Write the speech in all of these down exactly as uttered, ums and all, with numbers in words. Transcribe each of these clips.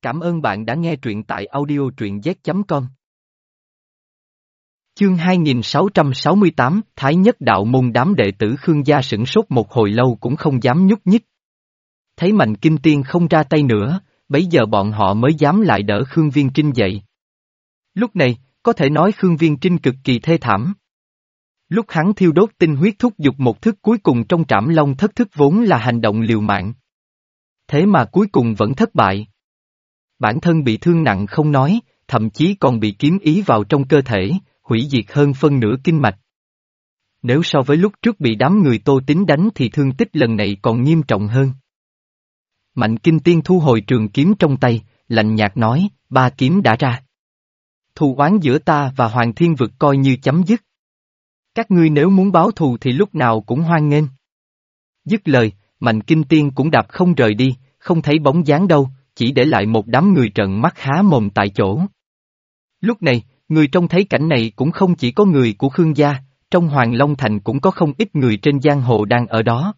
Cảm ơn bạn đã nghe truyện tại audio truyện z chấm com. Chương hai nghìn sáu trăm sáu mươi tám, Thái Nhất đạo môn. Đám đệ tử Khương gia sửng sốt một hồi lâu cũng không dám nhúc nhích. Thấy Mạnh Kinh Tiên không ra tay nữa, bấy giờ bọn họ mới dám lại đỡ Khương Viên Trinh dậy. Lúc này, có thể nói Khương Viên Trinh cực kỳ thê thảm. Lúc hắn thiêu đốt tinh huyết thúc giục một thức cuối cùng trong Trảm Long thất thức vốn là hành động liều mạng. Thế mà cuối cùng vẫn thất bại. Bản thân bị thương nặng không nói, thậm chí còn bị kiếm ý vào trong cơ thể, hủy diệt hơn phân nửa kinh mạch. Nếu so với lúc trước bị đám người Tô Tín đánh thì thương tích lần này còn nghiêm trọng hơn. Mạnh Kinh Tiên thu hồi trường kiếm trong tay, lạnh nhạt nói, ba kiếm đã ra. Thù oán giữa ta và Hoàng Thiên Vực coi như chấm dứt. Các ngươi nếu muốn báo thù thì lúc nào cũng hoan nghênh. Dứt lời, Mạnh Kinh Tiên cũng đạp không rời đi, không thấy bóng dáng đâu, chỉ để lại một đám người trợn mắt há mồm tại chỗ. Lúc này, người trông thấy cảnh này cũng không chỉ có người của Khương gia, trong Hoàng Long Thành cũng có không ít người trên giang hồ đang ở đó.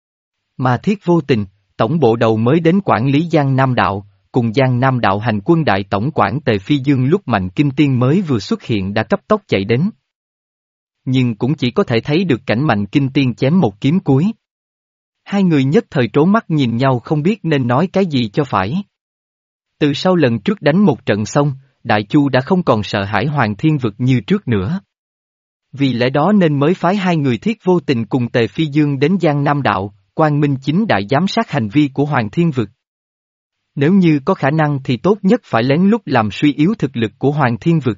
Mà Thiết Vô Tình, tổng bộ đầu mới đến quản lý Giang Nam Đạo, cùng Giang Nam Đạo hành quân đại tổng quản Tề Phi Dương lúc Mạnh Kinh Tiên mới vừa xuất hiện đã cấp tốc chạy đến. Nhưng cũng chỉ có thể thấy được cảnh Mạnh Kinh Tiên chém một kiếm cuối. Hai người nhất thời trố mắt nhìn nhau không biết nên nói cái gì cho phải. Từ sau lần trước đánh một trận xong, Đại Chu đã không còn sợ hãi Hoàng Thiên Vực như trước nữa. Vì lẽ đó nên mới phái hai người Thiết Vô Tình cùng Tề Phi Dương đến Giang Nam Đạo, Quang Minh Chính Đại giám sát hành vi của Hoàng Thiên Vực. Nếu như có khả năng thì tốt nhất phải lén lút làm suy yếu thực lực của Hoàng Thiên Vực.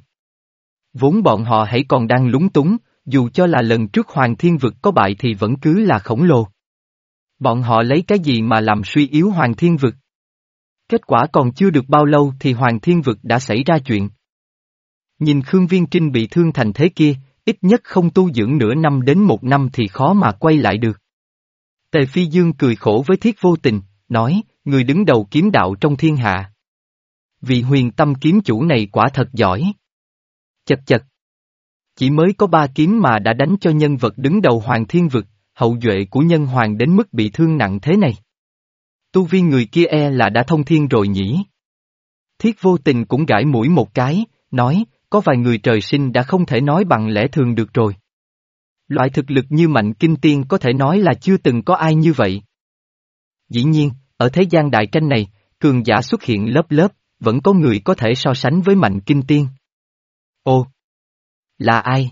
Vốn bọn họ hãy còn đang lúng túng, dù cho là lần trước Hoàng Thiên Vực có bại thì vẫn cứ là khổng lồ. Bọn họ lấy cái gì mà làm suy yếu Hoàng Thiên Vực? Kết quả còn chưa được bao lâu thì Hoàng Thiên Vực đã xảy ra chuyện. Nhìn Khương Viên Trinh bị thương thành thế kia, ít nhất không tu dưỡng nửa năm đến một năm thì khó mà quay lại được. Tề Phi Dương cười khổ với Thiết Vô Tình, nói, người đứng đầu kiếm đạo trong thiên hạ. Vị Huyền Tâm kiếm chủ này quả thật giỏi. Chật chật. Chỉ mới có ba kiếm mà đã đánh cho nhân vật đứng đầu Hoàng Thiên Vực, hậu duệ của nhân hoàng đến mức bị thương nặng thế này. Tu vi người kia e là đã thông thiên rồi nhỉ. Thiết Vô Tình cũng gãi mũi một cái, nói, có vài người trời sinh đã không thể nói bằng lẽ thường được rồi. Loại thực lực như Mạnh Kinh Tiên có thể nói là chưa từng có ai như vậy. Dĩ nhiên, ở thế gian đại tranh này, cường giả xuất hiện lớp lớp, vẫn có người có thể so sánh với Mạnh Kinh Tiên. Ồ! Là ai?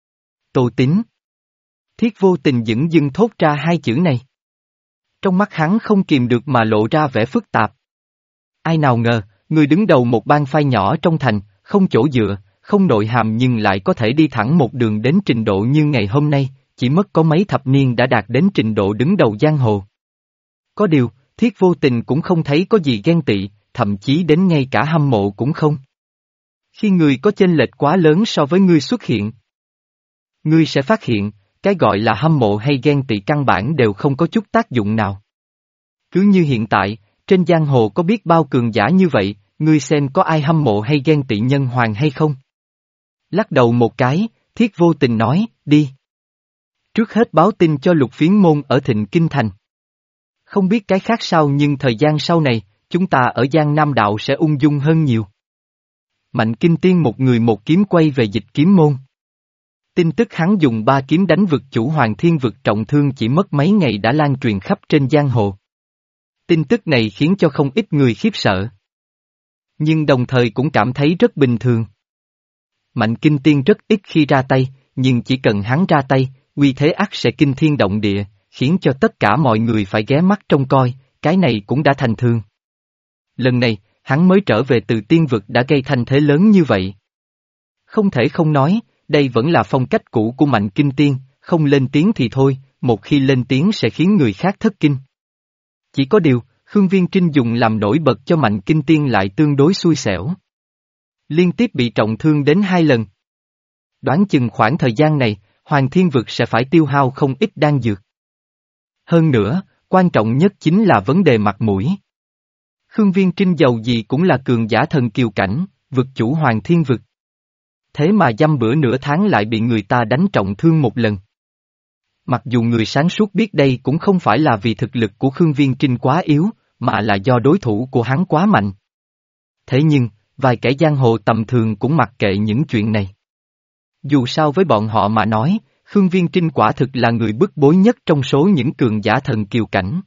Tô Tín. Thiết Vô Tình dửng dưng thốt ra hai chữ này. Trong mắt hắn không kìm được mà lộ ra vẻ phức tạp. Ai nào ngờ, người đứng đầu một bang phái nhỏ trong thành, không chỗ dựa, không nội hàm nhưng lại có thể đi thẳng một đường đến trình độ như ngày hôm nay, chỉ mất có mấy thập niên đã đạt đến trình độ đứng đầu giang hồ. Có điều, Thiết Vô Tình cũng không thấy có gì ghen tị, thậm chí đến ngay cả hâm mộ cũng không. Khi người có chênh lệch quá lớn so với ngươi xuất hiện, ngươi sẽ phát hiện, cái gọi là hâm mộ hay ghen tị căn bản đều không có chút tác dụng nào. Cứ như hiện tại, trên giang hồ có biết bao cường giả như vậy, ngươi xem có ai hâm mộ hay ghen tị nhân hoàng hay không? Lắc đầu một cái, Thiết Vô Tình nói, đi. Trước hết báo tin cho Lục Phiến Môn ở Thịnh Kinh Thành. Không biết cái khác sao nhưng thời gian sau này, chúng ta ở Giang Nam Đạo sẽ ung dung hơn nhiều. Mạnh Kinh Tiên một người một kiếm quay về Dịch Kiếm Môn. Tin tức hắn dùng ba kiếm đánh vực chủ Hoàng Thiên Vực trọng thương chỉ mất mấy ngày đã lan truyền khắp trên giang hồ. Tin tức này khiến cho không ít người khiếp sợ. Nhưng đồng thời cũng cảm thấy rất bình thường. Mạnh Kinh Tiên rất ít khi ra tay, nhưng chỉ cần hắn ra tay, uy thế ắt sẽ kinh thiên động địa, khiến cho tất cả mọi người phải ghé mắt trông coi, cái này cũng đã thành thường. Lần này, hắn mới trở về từ tiên vực đã gây thành thế lớn như vậy. Không thể không nói, đây vẫn là phong cách cũ của Mạnh Kinh Tiên, không lên tiếng thì thôi, một khi lên tiếng sẽ khiến người khác thất kinh. Chỉ có điều, Khương Viên Trinh dùng làm nổi bật cho Mạnh Kinh Tiên lại tương đối xui xẻo. Liên tiếp bị trọng thương đến hai lần. Đoán chừng khoảng thời gian này, Hoàng Thiên Vực sẽ phải tiêu hao không ít đan dược. Hơn nữa, quan trọng nhất chính là vấn đề mặt mũi. Khương Viên Trinh giàu gì cũng là cường giả thần kiều cảnh, vực chủ Hoàng Thiên Vực. Thế mà dăm bữa nửa tháng lại bị người ta đánh trọng thương một lần. Mặc dù người sáng suốt biết đây cũng không phải là vì thực lực của Khương Viên Trinh quá yếu, mà là do đối thủ của hắn quá mạnh. Thế nhưng, vài kẻ giang hồ tầm thường cũng mặc kệ những chuyện này. Dù sao với bọn họ mà nói, Khương Viên Trinh quả thực là người bức bối nhất trong số những cường giả thần kiều cảnh.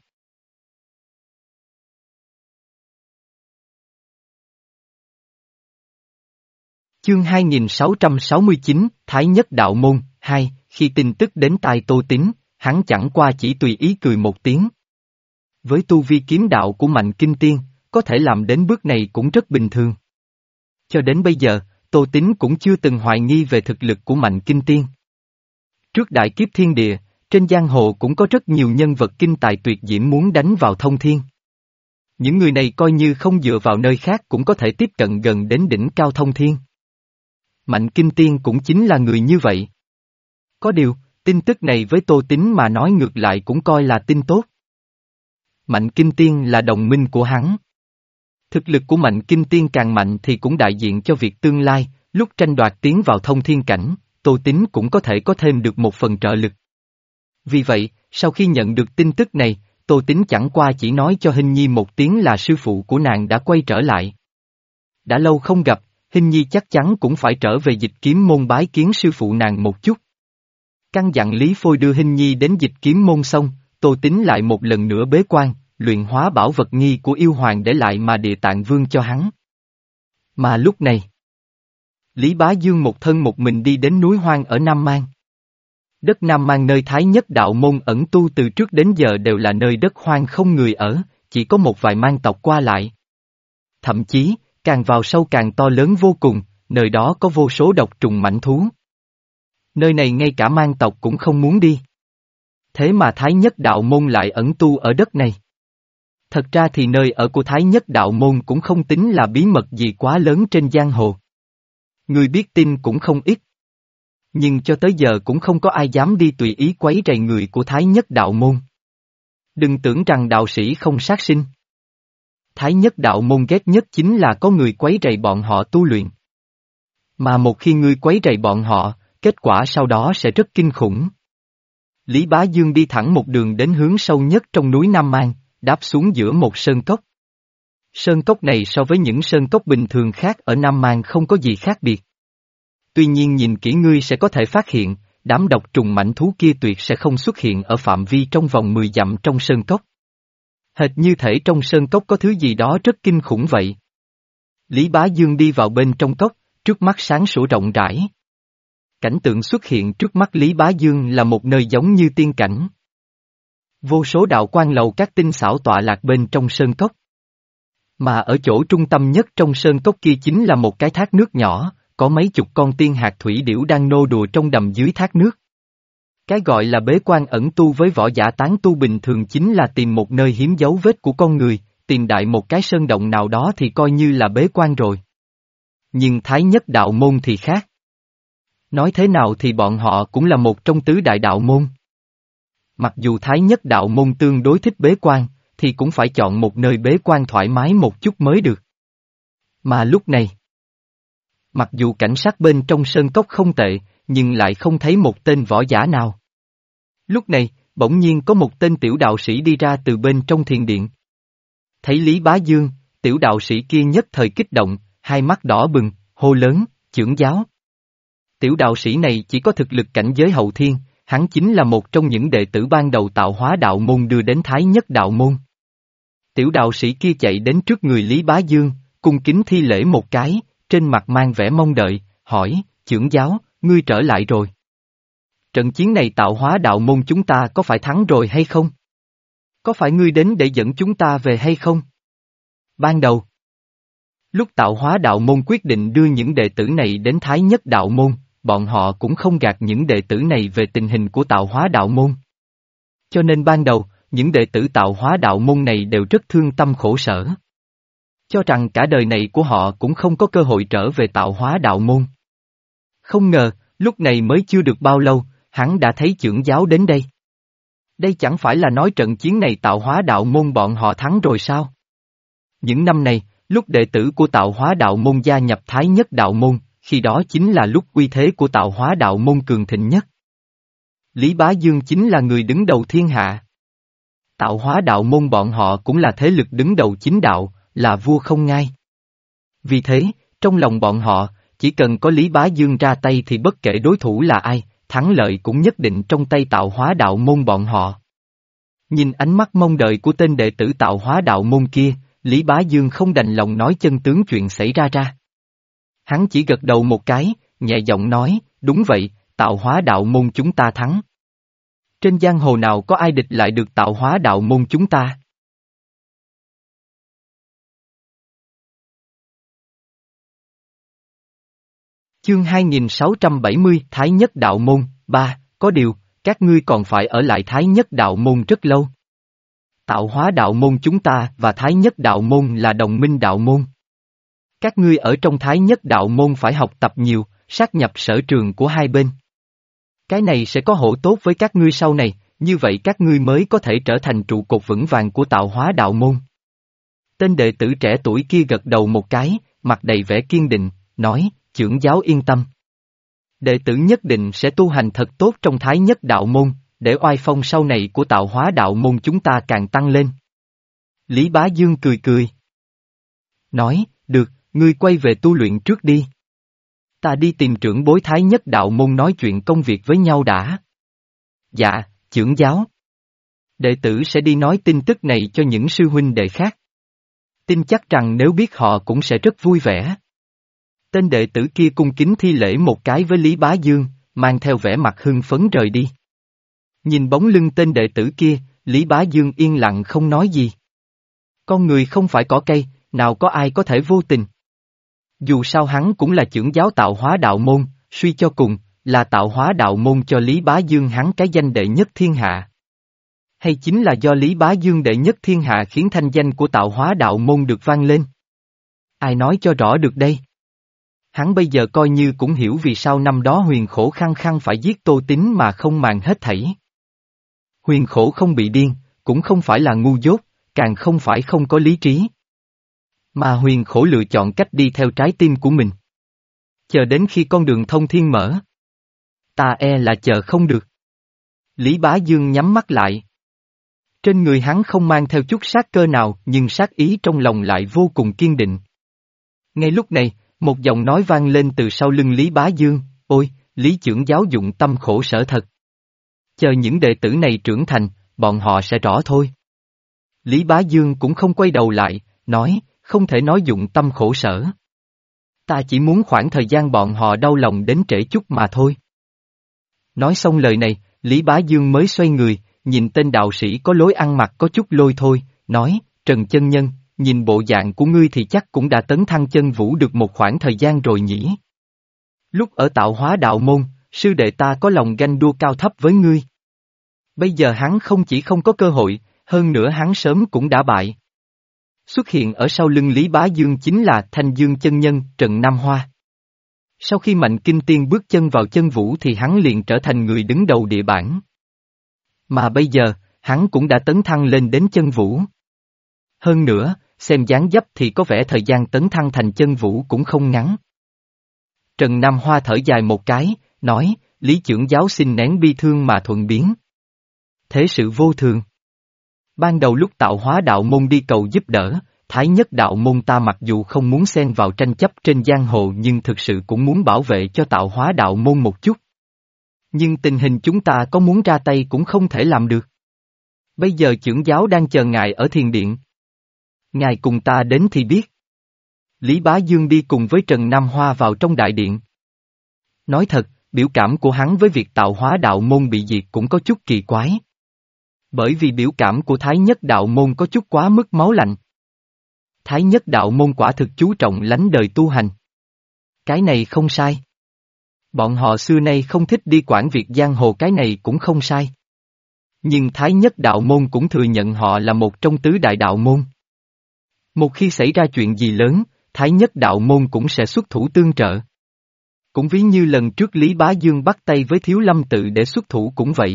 Chương hai nghìn sáu trăm sáu mươi chín, Thái Nhất Đạo Môn, hai, khi tin tức đến tai Tô Tín, hắn chẳng qua chỉ tùy ý cười một tiếng. Với tu vi kiếm đạo của Mạnh Kinh Tiên, có thể làm đến bước này cũng rất bình thường. Cho đến bây giờ, Tô Tín cũng chưa từng hoài nghi về thực lực của Mạnh Kinh Tiên. Trước đại kiếp thiên địa, trên giang hồ cũng có rất nhiều nhân vật kinh tài tuyệt diễm muốn đánh vào thông thiên. Những người này coi như không dựa vào nơi khác cũng có thể tiếp cận gần đến đỉnh cao thông thiên. Mạnh Kinh Tiên cũng chính là người như vậy. Có điều, tin tức này với Tô Tín mà nói ngược lại cũng coi là tin tốt. Mạnh Kinh Tiên là đồng minh của hắn. Thực lực của Mạnh Kinh Tiên càng mạnh thì cũng đại diện cho việc tương lai, lúc tranh đoạt tiến vào thông thiên cảnh, Tô Tín cũng có thể có thêm được một phần trợ lực. Vì vậy, sau khi nhận được tin tức này, Tô Tín chẳng qua chỉ nói cho Hình Nhi một tiếng là sư phụ của nàng đã quay trở lại. Đã lâu không gặp, Hình Nhi chắc chắn cũng phải trở về Dịch Kiếm Môn bái kiến sư phụ nàng một chút. Căn dặn Lý Phôi đưa Hình Nhi đến Dịch Kiếm Môn xong, Tô Tín lại một lần nữa bế quan, luyện hóa bảo vật nghi của yêu hoàng để lại mà Địa Tạng Vương cho hắn. Mà lúc này, Lý Bá Dương một thân một mình đi đến núi hoang ở Nam Mang. Đất Nam Mang nơi Thái Nhất Đạo Môn ẩn tu từ trước đến giờ đều là nơi đất hoang không người ở, chỉ có một vài mang tộc qua lại. Thậm chí, càng vào sâu càng to lớn vô cùng, nơi đó có vô số độc trùng mãnh thú. Nơi này ngay cả mang tộc cũng không muốn đi. Thế mà Thái Nhất Đạo Môn lại ẩn tu ở đất này. Thật ra thì nơi ở của Thái Nhất Đạo Môn cũng không tính là bí mật gì quá lớn trên giang hồ. Người biết tin cũng không ít. Nhưng cho tới giờ cũng không có ai dám đi tùy ý quấy rầy người của Thái Nhất Đạo Môn. Đừng tưởng rằng đạo sĩ không sát sinh. Thái Nhất Đạo Môn ghét nhất chính là có người quấy rầy bọn họ tu luyện. Mà một khi ngươi quấy rầy bọn họ, kết quả sau đó sẽ rất kinh khủng. Lý Bá Dương đi thẳng một đường đến hướng sâu nhất trong núi Nam Mang, đáp xuống giữa một sơn cốc. Sơn cốc này so với những sơn cốc bình thường khác ở Nam Mang không có gì khác biệt. Tuy nhiên nhìn kỹ ngươi sẽ có thể phát hiện, đám độc trùng mãnh thú kia tuyệt sẽ không xuất hiện ở phạm vi trong vòng mười dặm trong sơn cốc. Hệt như thể trong sơn cốc có thứ gì đó rất kinh khủng vậy. Lý Bá Dương đi vào bên trong cốc, trước mắt sáng sủa rộng rãi. Cảnh tượng xuất hiện trước mắt Lý Bá Dương là một nơi giống như tiên cảnh. Vô số đạo quan lầu các tinh xảo tọa lạc bên trong sơn cốc. Mà ở chỗ trung tâm nhất trong sơn cốc kia chính là một cái thác nước nhỏ, có mấy chục con tiên hạt thủy điểu đang nô đùa trong đầm dưới thác nước. Cái gọi là bế quan ẩn tu với võ giả tán tu bình thường chính là tìm một nơi hiếm dấu vết của con người, tìm đại một cái sơn động nào đó thì coi như là bế quan rồi. Nhưng Thái Nhất Đạo Môn thì khác. Nói thế nào thì bọn họ cũng là một trong tứ đại đạo môn. Mặc dù Thái Nhất Đạo Môn tương đối thích bế quan, thì cũng phải chọn một nơi bế quan thoải mái một chút mới được. Mà lúc này, mặc dù cảnh sát bên trong sơn cốc không tệ, nhưng lại không thấy một tên võ giả nào. Lúc này, bỗng nhiên có một tên tiểu đạo sĩ đi ra từ bên trong thiền điện. Thấy Lý Bá Dương, tiểu đạo sĩ kia nhất thời kích động, hai mắt đỏ bừng, hô lớn, chưởng giáo. Tiểu đạo sĩ này chỉ có thực lực cảnh giới hậu thiên, hắn chính là một trong những đệ tử ban đầu tạo hóa đạo môn đưa đến Thái Nhất Đạo Môn. Tiểu đạo sĩ kia chạy đến trước người Lý Bá Dương, cung kính thi lễ một cái, trên mặt mang vẻ mong đợi, hỏi, chưởng giáo, ngươi trở lại rồi. Trận chiến này tạo hóa đạo môn chúng ta có phải thắng rồi hay không? Có phải ngươi đến để dẫn chúng ta về hay không? Ban đầu, lúc tạo hóa đạo môn quyết định đưa những đệ tử này đến Thái Nhất Đạo Môn, bọn họ cũng không gạt những đệ tử này về tình hình của tạo hóa đạo môn. Cho nên ban đầu, những đệ tử tạo hóa đạo môn này đều rất thương tâm khổ sở. Cho rằng cả đời này của họ cũng không có cơ hội trở về tạo hóa đạo môn. Không ngờ, lúc này mới chưa được bao lâu, hắn đã thấy chưởng giáo đến đây. Đây chẳng phải là nói trận chiến này tạo hóa đạo môn bọn họ thắng rồi sao? Những năm này, lúc đệ tử của tạo hóa đạo môn gia nhập Thái Nhất Đạo Môn, khi đó chính là lúc uy thế của tạo hóa đạo môn cường thịnh nhất. Lý Bá Dương chính là người đứng đầu thiên hạ. Tạo hóa đạo môn bọn họ cũng là thế lực đứng đầu chính đạo, là vua không ngai. Vì thế, trong lòng bọn họ, chỉ cần có Lý Bá Dương ra tay thì bất kể đối thủ là ai, thắng lợi cũng nhất định trong tay Tạo Hóa Đạo Môn bọn họ. Nhìn ánh mắt mong đợi của tên đệ tử Tạo Hóa Đạo Môn kia, Lý Bá Dương không đành lòng nói chân tướng chuyện xảy ra ra. Hắn chỉ gật đầu một cái, nhẹ giọng nói, đúng vậy, Tạo Hóa Đạo Môn chúng ta thắng. Trên giang hồ nào có ai địch lại được Tạo Hóa Đạo Môn chúng ta? Chương hai nghìn sáu trăm bảy mươi Thái Nhất Đạo Môn, ba, có điều, các ngươi còn phải ở lại Thái Nhất Đạo Môn rất lâu. Tạo Hóa Đạo Môn chúng ta và Thái Nhất Đạo Môn là đồng minh đạo môn. Các ngươi ở trong Thái Nhất Đạo Môn phải học tập nhiều, sát nhập sở trường của hai bên. Cái này sẽ có hổ tốt với các ngươi sau này, như vậy các ngươi mới có thể trở thành trụ cột vững vàng của Tạo Hóa Đạo Môn. Tên đệ tử trẻ tuổi kia gật đầu một cái, mặt đầy vẻ kiên định, nói, trưởng giáo yên tâm. Đệ tử nhất định sẽ tu hành thật tốt trong Thái Nhất Đạo Môn, để oai phong sau này của Tạo Hóa Đạo Môn chúng ta càng tăng lên. Lý Bá Dương cười cười. Nói, được, ngươi quay về tu luyện trước đi. Ta đi tìm trưởng bối Thái Nhất Đạo Môn nói chuyện công việc với nhau đã. Dạ, trưởng giáo. Đệ tử sẽ đi nói tin tức này cho những sư huynh đệ khác. Tin chắc rằng nếu biết họ cũng sẽ rất vui vẻ. Tên đệ tử kia cung kính thi lễ một cái với Lý Bá Dương, mang theo vẻ mặt hưng phấn rời đi. Nhìn bóng lưng tên đệ tử kia, Lý Bá Dương yên lặng không nói gì. Con người không phải cỏ cây, nào có ai có thể vô tình. Dù sao hắn cũng là trưởng giáo Tạo Hóa Đạo Môn, suy cho cùng, là Tạo Hóa Đạo Môn cho Lý Bá Dương hắn cái danh đệ nhất thiên hạ. Hay chính là do Lý Bá Dương đệ nhất thiên hạ khiến thanh danh của Tạo Hóa Đạo Môn được vang lên? Ai nói cho rõ được đây? Hắn bây giờ coi như cũng hiểu vì sao năm đó Huyền Khổ khăng khăng phải giết Tô Tín mà không màng hết thảy. Huyền Khổ không bị điên, cũng không phải là ngu dốt, càng không phải không có lý trí. Mà Huyền Khổ lựa chọn cách đi theo trái tim của mình. Chờ đến khi con đường thông thiên mở. Ta e là chờ không được. Lý Bá Dương nhắm mắt lại. Trên người hắn không mang theo chút sát cơ nào nhưng sát ý trong lòng lại vô cùng kiên định. Ngay lúc này, một giọng nói vang lên từ sau lưng Lý Bá Dương, ôi, Lý trưởng giáo dụng tâm khổ sở thật. Chờ những đệ tử này trưởng thành, bọn họ sẽ rõ thôi. Lý Bá Dương cũng không quay đầu lại, nói, không thể nói dụng tâm khổ sở. Ta chỉ muốn khoảng thời gian bọn họ đau lòng đến trễ chút mà thôi. Nói xong lời này, Lý Bá Dương mới xoay người, nhìn tên đạo sĩ có lối ăn mặc có chút lôi thôi, nói, Trần chân nhân, nhìn bộ dạng của ngươi thì chắc cũng đã tấn thăng chân vũ được một khoảng thời gian rồi nhỉ. Lúc ở Tạo Hóa Đạo Môn, sư đệ ta có lòng ganh đua cao thấp với ngươi. Bây giờ hắn không chỉ không có cơ hội, hơn nữa hắn sớm cũng đã bại. Xuất hiện ở sau lưng Lý Bá Dương chính là Thanh Dương chân nhân Trần Nam Hoa. Sau khi Mạnh Kinh Tiên bước chân vào chân vũ thì hắn liền trở thành người đứng đầu địa bản. Mà bây giờ, hắn cũng đã tấn thăng lên đến chân vũ. Hơn nữa, xem dáng dấp thì có vẻ thời gian tấn thăng thành chân vũ cũng không ngắn. Trần Nam Hoa thở dài một cái, nói, Lý trưởng giáo xin nén bi thương mà thuận biến. Thế sự vô thường. Ban đầu lúc Tạo Hóa Đạo Môn đi cầu giúp đỡ, Thái Nhất Đạo Môn ta mặc dù không muốn xen vào tranh chấp trên giang hồ nhưng thực sự cũng muốn bảo vệ cho Tạo Hóa Đạo Môn một chút. Nhưng tình hình chúng ta có muốn ra tay cũng không thể làm được. Bây giờ trưởng giáo đang chờ ngài ở thiền điện. Ngài cùng ta đến thì biết. Lý Bá Dương đi cùng với Trần Nam Hoa vào trong đại điện. Nói thật, biểu cảm của hắn với việc Tạo Hóa Đạo Môn bị diệt cũng có chút kỳ quái. Bởi vì biểu cảm của Thái Nhất Đạo Môn có chút quá mức máu lạnh. Thái Nhất Đạo Môn quả thực chú trọng lánh đời tu hành. Cái này không sai. Bọn họ xưa nay không thích đi quản việc giang hồ, cái này cũng không sai. Nhưng Thái Nhất Đạo Môn cũng thừa nhận họ là một trong tứ đại đạo môn. Một khi xảy ra chuyện gì lớn, Thái Nhất Đạo Môn cũng sẽ xuất thủ tương trợ. Cũng ví như lần trước Lý Bá Dương bắt tay với Thiếu Lâm Tự để xuất thủ cũng vậy.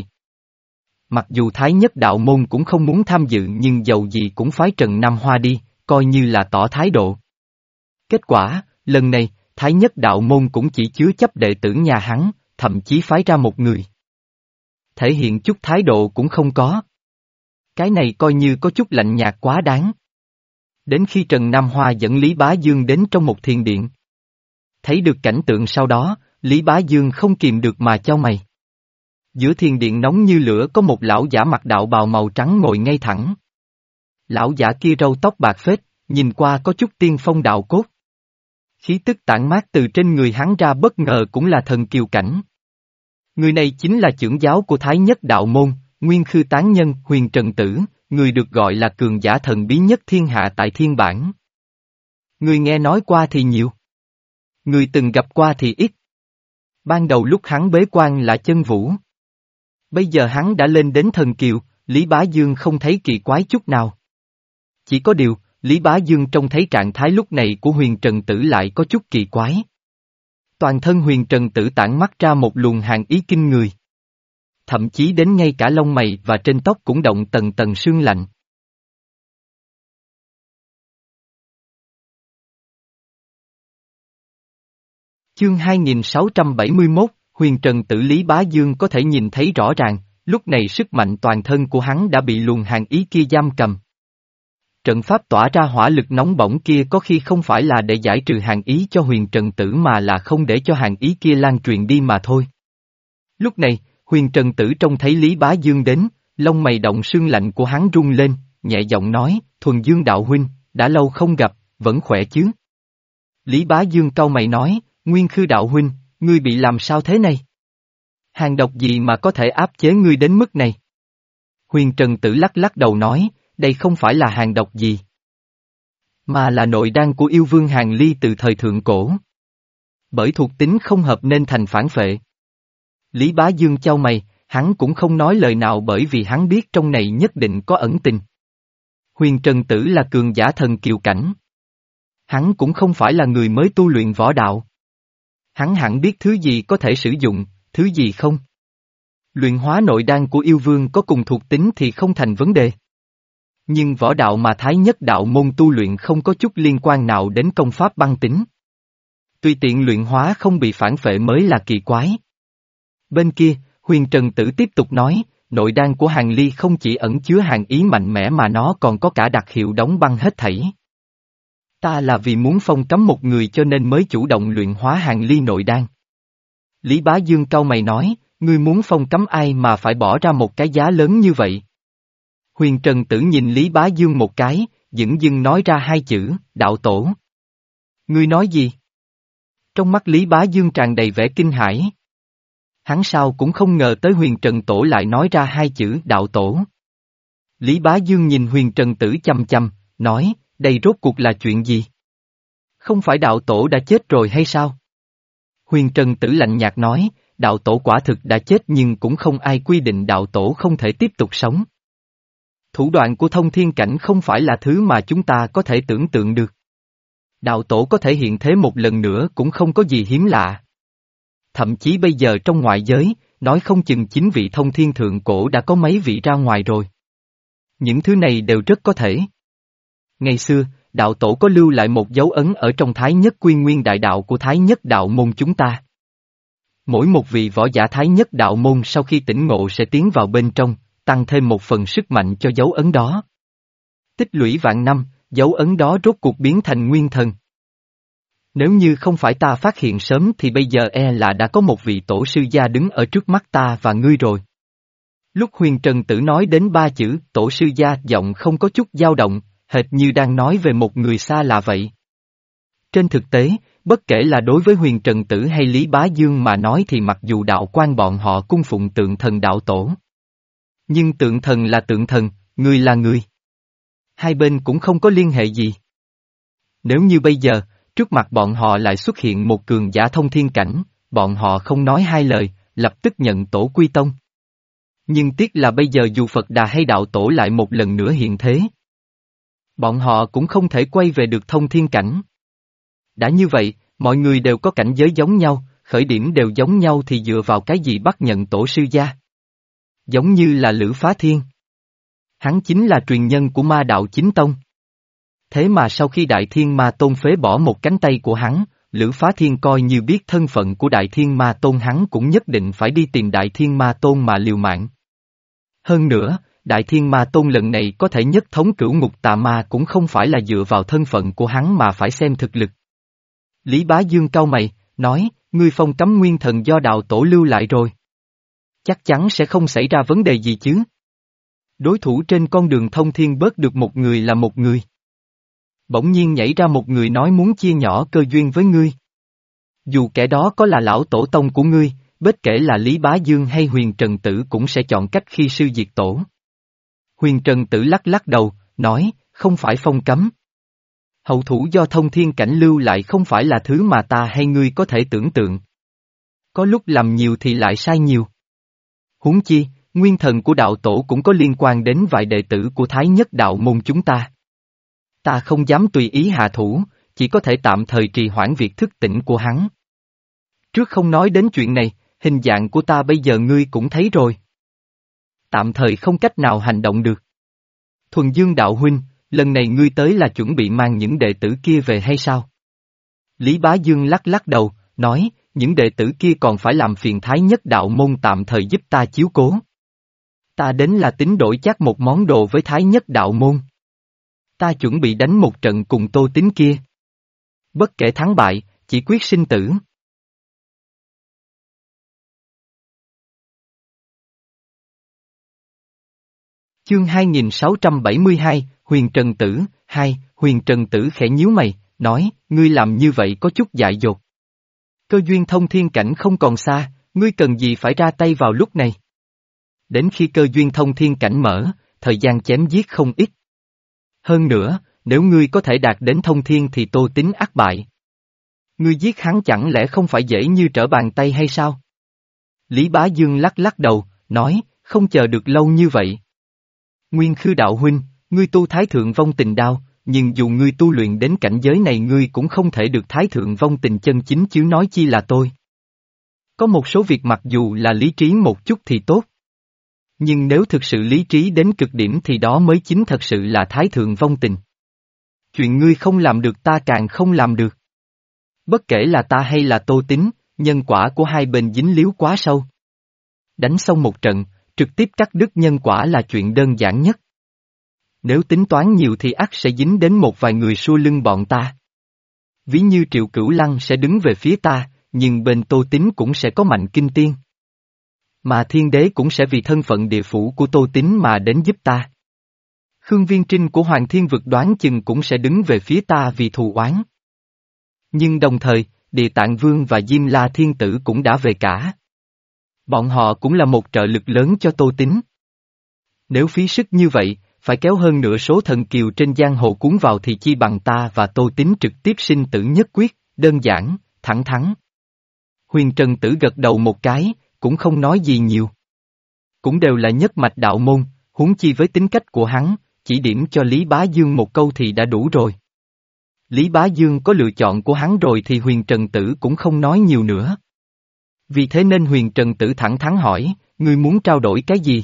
Mặc dù Thái Nhất Đạo Môn cũng không muốn tham dự nhưng dầu gì cũng phái Trần Nam Hoa đi, coi như là tỏ thái độ. Kết quả, lần này, Thái Nhất Đạo Môn cũng chỉ chứa chấp đệ tử nhà hắn, thậm chí phái ra một người. Thể hiện chút thái độ cũng không có. Cái này coi như có chút lạnh nhạt quá đáng. Đến khi Trần Nam Hoa dẫn Lý Bá Dương đến trong một thiền điện. Thấy được cảnh tượng sau đó, Lý Bá Dương không kìm được mà chau mày. Giữa thiền điện nóng như lửa có một lão giả mặc đạo bào màu trắng ngồi ngay thẳng. Lão giả kia râu tóc bạc phết, nhìn qua có chút tiên phong đạo cốt. Khí tức tản mát từ trên người hắn ra bất ngờ cũng là thần kiều cảnh. Người này chính là trưởng giáo của Thái Nhất Đạo Môn, Nguyên Khư Tán Nhân Huyền Trần Tử, người được gọi là cường giả thần bí nhất thiên hạ tại thiên bản. Người nghe nói qua thì nhiều. Người từng gặp qua thì ít. Ban đầu lúc hắn bế quan là chân vũ. Bây giờ hắn đã lên đến thần kiều, Lý Bá Dương không thấy kỳ quái chút nào. Chỉ có điều, Lý Bá Dương trông thấy trạng thái lúc này của Huyền Trần Tử lại có chút kỳ quái. Toàn thân Huyền Trần Tử tản mắt ra một luồng hàn ý kinh người. Thậm chí đến ngay cả lông mày và trên tóc cũng động tầng tầng sương lạnh. Chương hai nghìn sáu trăm bảy mươi mốt, Huyền Trần Tử Lý Bá Dương có thể nhìn thấy rõ ràng, lúc này sức mạnh toàn thân của hắn đã bị luồng hàn ý kia giam cầm. Trận pháp tỏa ra hỏa lực nóng bỏng kia có khi không phải là để giải trừ hàn ý cho Huyền Trần Tử mà là không để cho hàn ý kia lan truyền đi mà thôi. Lúc này, Huyền Trần Tử trông thấy Lý Bá Dương đến, lông mày động sương lạnh của hắn rung lên, nhẹ giọng nói, Thuần Dương đạo huynh, đã lâu không gặp, vẫn khỏe chứ? Lý Bá Dương cau mày nói, Nguyên Khư đạo huynh, ngươi bị làm sao thế này? Hàn độc gì mà có thể áp chế ngươi đến mức này? Huyền Trần Tử lắc lắc đầu nói, đây không phải là hàn độc gì, mà là nội đan của yêu vương Hàn Ly từ thời thượng cổ. Bởi thuộc tính không hợp nên thành phản phệ. Lý Bá Dương chau mày, hắn cũng không nói lời nào bởi vì hắn biết trong này nhất định có ẩn tình. Huyền Trần Tử là cường giả thần kiều cảnh. Hắn cũng không phải là người mới tu luyện võ đạo. Hắn hẳn biết thứ gì có thể sử dụng, thứ gì không. Luyện hóa nội đan của yêu vương có cùng thuộc tính thì không thành vấn đề. Nhưng võ đạo mà Thái Nhất Đạo Môn tu luyện không có chút liên quan nào đến công pháp băng tính. Tùy tiện luyện hóa không bị phản phệ mới là kỳ quái. Bên kia, Huyền Trần Tử tiếp tục nói, nội đan của Hàn Ly không chỉ ẩn chứa hàn ý mạnh mẽ mà nó còn có cả đặc hiệu đóng băng hết thảy. Ta là vì muốn phong cấm một người cho nên mới chủ động luyện hóa Hàn Ly nội đan. Lý Bá Dương cau mày nói, ngươi muốn phong cấm ai mà phải bỏ ra một cái giá lớn như vậy? Huyền Trần Tử nhìn Lý Bá Dương một cái, dửng dưng nói ra hai chữ, đạo tổ. Ngươi nói gì? Trong mắt Lý Bá Dương tràn đầy vẻ kinh hãi. Hắn sao cũng không ngờ tới Huyền Trần Tổ lại nói ra hai chữ đạo tổ. Lý Bá Dương nhìn Huyền Trần Tử chăm chăm, nói, đây rốt cuộc là chuyện gì? Không phải đạo tổ đã chết rồi hay sao? Huyền Trần Tử lạnh nhạt nói, đạo tổ quả thực đã chết nhưng cũng không ai quy định đạo tổ không thể tiếp tục sống. Thủ đoạn của thông thiên cảnh không phải là thứ mà chúng ta có thể tưởng tượng được. Đạo tổ có thể hiện thế một lần nữa cũng không có gì hiếm lạ. Thậm chí bây giờ trong ngoại giới, nói không chừng chính vị thông thiên thượng cổ đã có mấy vị ra ngoài rồi. Những thứ này đều rất có thể. Ngày xưa, đạo tổ có lưu lại một dấu ấn ở trong Thái Nhất Quy Nguyên Đại Đạo của Thái Nhất Đạo Môn chúng ta. Mỗi một vị võ giả Thái Nhất Đạo Môn sau khi tỉnh ngộ sẽ tiến vào bên trong, tăng thêm một phần sức mạnh cho dấu ấn đó. Tích lũy vạn năm, dấu ấn đó rốt cuộc biến thành nguyên thần. Nếu như không phải ta phát hiện sớm thì bây giờ e là đã có một vị tổ sư gia đứng ở trước mắt ta và ngươi rồi. Lúc Huyền Trần Tử nói đến ba chữ tổ sư gia giọng không có chút dao động, hệt như đang nói về một người xa lạ vậy. Trên thực tế, bất kể là đối với Huyền Trần Tử hay Lý Bá Dương mà nói thì mặc dù đạo quan bọn họ cung phụng tượng thần đạo tổ. Nhưng tượng thần là tượng thần, người là người. Hai bên cũng không có liên hệ gì. Nếu như bây giờ, trước mặt bọn họ lại xuất hiện một cường giả thông thiên cảnh, bọn họ không nói hai lời, lập tức nhận tổ quy tông. Nhưng tiếc là bây giờ dù Phật Đà hay đạo tổ lại một lần nữa hiện thế. Bọn họ cũng không thể quay về được thông thiên cảnh. Đã như vậy, mọi người đều có cảnh giới giống nhau, khởi điểm đều giống nhau thì dựa vào cái gì bắt nhận tổ sư gia? Giống như là Lữ Phá Thiên. Hắn chính là truyền nhân của ma đạo chính tông. Thế mà sau khi Đại Thiên Ma Tôn phế bỏ một cánh tay của hắn, Lữ Phá Thiên coi như biết thân phận của Đại Thiên Ma Tôn hắn cũng nhất định phải đi tìm Đại Thiên Ma Tôn mà liều mạng. Hơn nữa, Đại Thiên Ma Tôn lần này có thể nhất thống cửu ngục tà ma cũng không phải là dựa vào thân phận của hắn mà phải xem thực lực. Lý Bá Dương cau mày, nói, ngươi phong cấm nguyên thần do đạo tổ lưu lại rồi. Chắc chắn sẽ không xảy ra vấn đề gì chứ. Đối thủ trên con đường thông thiên bớt được một người là một người. Bỗng nhiên nhảy ra một người nói muốn chia nhỏ cơ duyên với ngươi. Dù kẻ đó có là lão tổ tông của ngươi, bất kể là Lý Bá Dương hay Huyền Trần Tử cũng sẽ chọn cách khi sư diệt tổ. Huyền Trần Tử lắc lắc đầu, nói, không phải phong cấm. Hậu thủ do thông thiên cảnh lưu lại không phải là thứ mà ta hay ngươi có thể tưởng tượng. Có lúc làm nhiều thì lại sai nhiều. Huống chi, nguyên thần của đạo tổ cũng có liên quan đến vài đệ tử của Thái Nhất đạo môn chúng ta. Ta không dám tùy ý hạ thủ, chỉ có thể tạm thời trì hoãn việc thức tỉnh của hắn. Trước không nói đến chuyện này, hình dạng của ta bây giờ ngươi cũng thấy rồi. Tạm thời không cách nào hành động được. Thuần Dương đạo huynh, lần này ngươi tới là chuẩn bị mang những đệ tử kia về hay sao? Lý Bá Dương lắc lắc đầu, nói, những đệ tử kia còn phải làm phiền Thái Nhất đạo môn tạm thời giúp ta chiếu cố. Ta đến là tính đổi chắc một món đồ với Thái Nhất đạo môn. Ta chuẩn bị đánh một trận cùng Tô Tín kia. Bất kể thắng bại, chỉ quyết sinh tử. Chương hai nghìn sáu trăm bảy mươi hai, Huyền Trần Tử, hai, Huyền Trần Tử khẽ nhíu mày, nói, ngươi làm như vậy có chút dại dột. Cơ duyên thông thiên cảnh không còn xa, ngươi cần gì phải ra tay vào lúc này. Đến khi cơ duyên thông thiên cảnh mở, thời gian chém giết không ít. Hơn nữa, nếu ngươi có thể đạt đến thông thiên thì Tô Tín ắt bại. Ngươi giết hắn chẳng lẽ không phải dễ như trở bàn tay hay sao? Lý Bá Dương lắc lắc đầu, nói, không chờ được lâu như vậy. Nguyên Khư đạo huynh, ngươi tu Thái Thượng Vong Tình Đao, nhưng dù ngươi tu luyện đến cảnh giới này ngươi cũng không thể được Thái Thượng Vong Tình chân chính chứ nói chi là tôi. Có một số việc mặc dù là lý trí một chút thì tốt. Nhưng nếu thực sự lý trí đến cực điểm thì đó mới chính thật sự là Thái Thượng Vong Tình. Chuyện ngươi không làm được ta càng không làm được. Bất kể là ta hay là Tô Tín, nhân quả của hai bên dính líu quá sâu. Đánh xong một trận, trực tiếp cắt đứt nhân quả là chuyện đơn giản nhất. Nếu tính toán nhiều thì ắt sẽ dính đến một vài người xua lưng bọn ta. Ví như Triệu Cửu Lăng sẽ đứng về phía ta, nhưng bên Tô Tín cũng sẽ có Mạnh Kinh Tiên. Mà Thiên Đế cũng sẽ vì thân phận địa phủ của Tô Tín mà đến giúp ta. Khương Viên Trinh của Hoàng Thiên Vực đoán chừng cũng sẽ đứng về phía ta vì thù oán. Nhưng đồng thời, Địa Tạng Vương và Diêm La Thiên Tử cũng đã về cả. Bọn họ cũng là một trợ lực lớn cho Tô Tín. Nếu phí sức như vậy, phải kéo hơn nửa số thần kiều trên giang hồ cuốn vào thì chi bằng ta và Tô Tín trực tiếp sinh tử nhất quyết, đơn giản, thẳng thắn. Huyền Trần Tử gật đầu một cái, cũng không nói gì nhiều. Cũng đều là nhất mạch đạo môn, huống chi với tính cách của hắn, chỉ điểm cho Lý Bá Dương một câu thì đã đủ rồi. Lý Bá Dương có lựa chọn của hắn rồi thì Huyền Trần Tử cũng không nói nhiều nữa. Vì thế nên Huyền Trần Tử thẳng thắn hỏi, ngươi muốn trao đổi cái gì?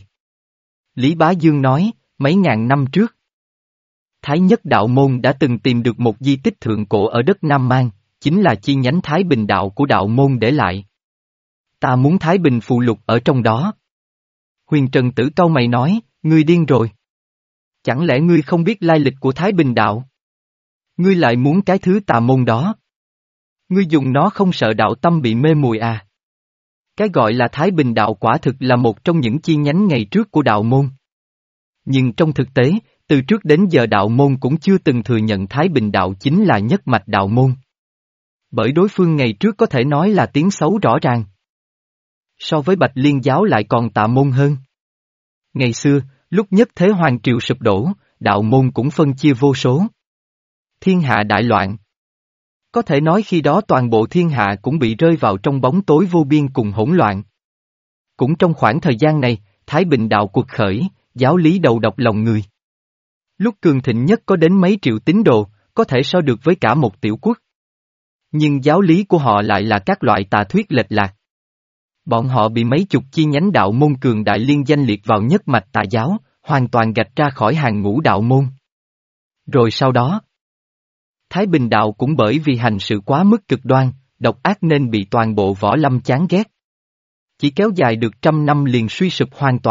Lý Bá Dương nói, mấy ngàn năm trước. Thái Nhất đạo môn đã từng tìm được một di tích thượng cổ ở đất Nam Mang, chính là chi nhánh Thái Bình đạo của đạo môn để lại. Ta muốn Thái Bình phù lục ở trong đó. Huyền Trần Tử cau mày nói, ngươi điên rồi. Chẳng lẽ ngươi không biết lai lịch của Thái Bình đạo? Ngươi lại muốn cái thứ tà môn đó. Ngươi dùng nó không sợ đạo tâm bị mê mùi à? Cái gọi là Thái Bình đạo quả thực là một trong những chi nhánh ngày trước của đạo môn. Nhưng trong thực tế, từ trước đến giờ đạo môn cũng chưa từng thừa nhận Thái Bình đạo chính là nhất mạch đạo môn. Bởi đối phương ngày trước có thể nói là tiếng xấu rõ ràng. So với Bạch Liên giáo lại còn tà môn hơn. Ngày xưa, lúc nhất thế hoàng triều sụp đổ, đạo môn cũng phân chia vô số. Thiên hạ đại loạn. Có thể nói khi đó toàn bộ thiên hạ cũng bị rơi vào trong bóng tối vô biên cùng hỗn loạn. Cũng trong khoảng thời gian này, Thái Bình đạo cuộc khởi, giáo lý đầu độc lòng người. Lúc cường thịnh nhất có đến mấy triệu tín đồ, có thể so được với cả một tiểu quốc. Nhưng giáo lý của họ lại là các loại tà thuyết lệch lạc. Bọn họ bị mấy chục chi nhánh đạo môn cường đại liên danh liệt vào nhất mạch tà giáo, hoàn toàn gạch ra khỏi hàng ngũ đạo môn. Rồi sau đó, Thái Bình đạo cũng bởi vì hành sự quá mức cực đoan, độc ác nên bị toàn bộ võ lâm chán ghét. Chỉ kéo dài được trăm năm liền suy sụp hoàn toàn, cuối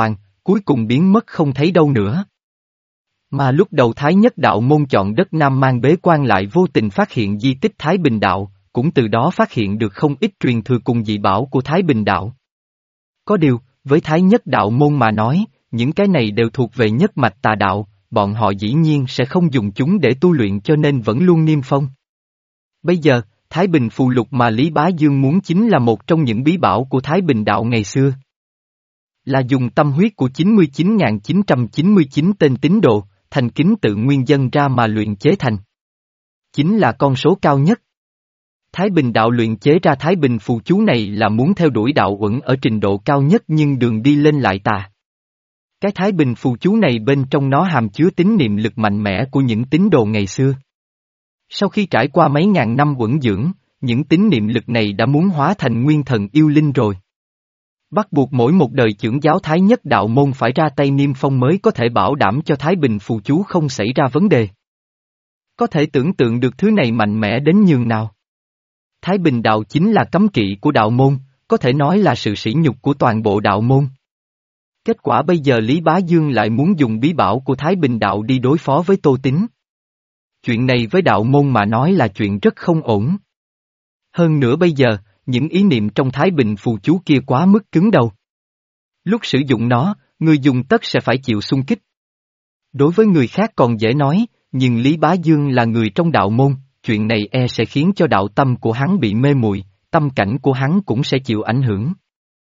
cuối cùng biến mất không thấy đâu nữa. Mà lúc đầu Thái Nhất Đạo Môn chọn đất Nam Mang bế quan lại vô tình phát hiện di tích Thái Bình Đạo, cũng từ đó phát hiện được không ít truyền thừa cùng dị bảo của Thái Bình Đạo. Có điều, với Thái Nhất Đạo Môn mà nói, những cái này đều thuộc về nhất mạch tà đạo, bọn họ dĩ nhiên sẽ không dùng chúng để tu luyện cho nên vẫn luôn niêm phong. Bây giờ, Thái Bình Phù Lục mà Lý Bá Dương muốn chính là một trong những bí bảo của Thái Bình Đạo ngày xưa. Là dùng tâm huyết của chín mươi chín nghìn chín trăm chín mươi chín tên tín đồ, thành kính tự nguyên dân ra mà luyện chế thành. Chính là con số cao nhất. Thái Bình Đạo luyện chế ra Thái Bình Phù Chú này là muốn theo đuổi đạo uẩn ở trình độ cao nhất nhưng đường đi lên lại tà. Cái Thái Bình Phù Chú này bên trong nó hàm chứa tín niệm lực mạnh mẽ của những tín đồ ngày xưa. Sau khi trải qua mấy ngàn năm uẩn dưỡng, những tín niệm lực này đã muốn hóa thành nguyên thần yêu linh rồi. Bắt buộc mỗi một đời chưởng giáo Thái Nhất Đạo Môn phải ra tay niêm phong mới có thể bảo đảm cho Thái Bình Phù Chú không xảy ra vấn đề. Có thể tưởng tượng được thứ này mạnh mẽ đến nhường nào. Thái Bình Đạo chính là cấm kỵ của đạo môn, có thể nói là sự sỉ nhục của toàn bộ đạo môn. Kết quả bây giờ Lý Bá Dương lại muốn dùng bí bảo của Thái Bình Đạo đi đối phó với Tô Tín. Chuyện này với đạo môn mà nói là chuyện rất không ổn. Hơn nữa bây giờ, những ý niệm trong Thái Bình Phù Chú kia quá mức cứng đầu. Lúc sử dụng nó, người dùng tất sẽ phải chịu xung kích. Đối với người khác còn dễ nói, nhưng Lý Bá Dương là người trong đạo môn, chuyện này e sẽ khiến cho đạo tâm của hắn bị mê muội, tâm cảnh của hắn cũng sẽ chịu ảnh hưởng.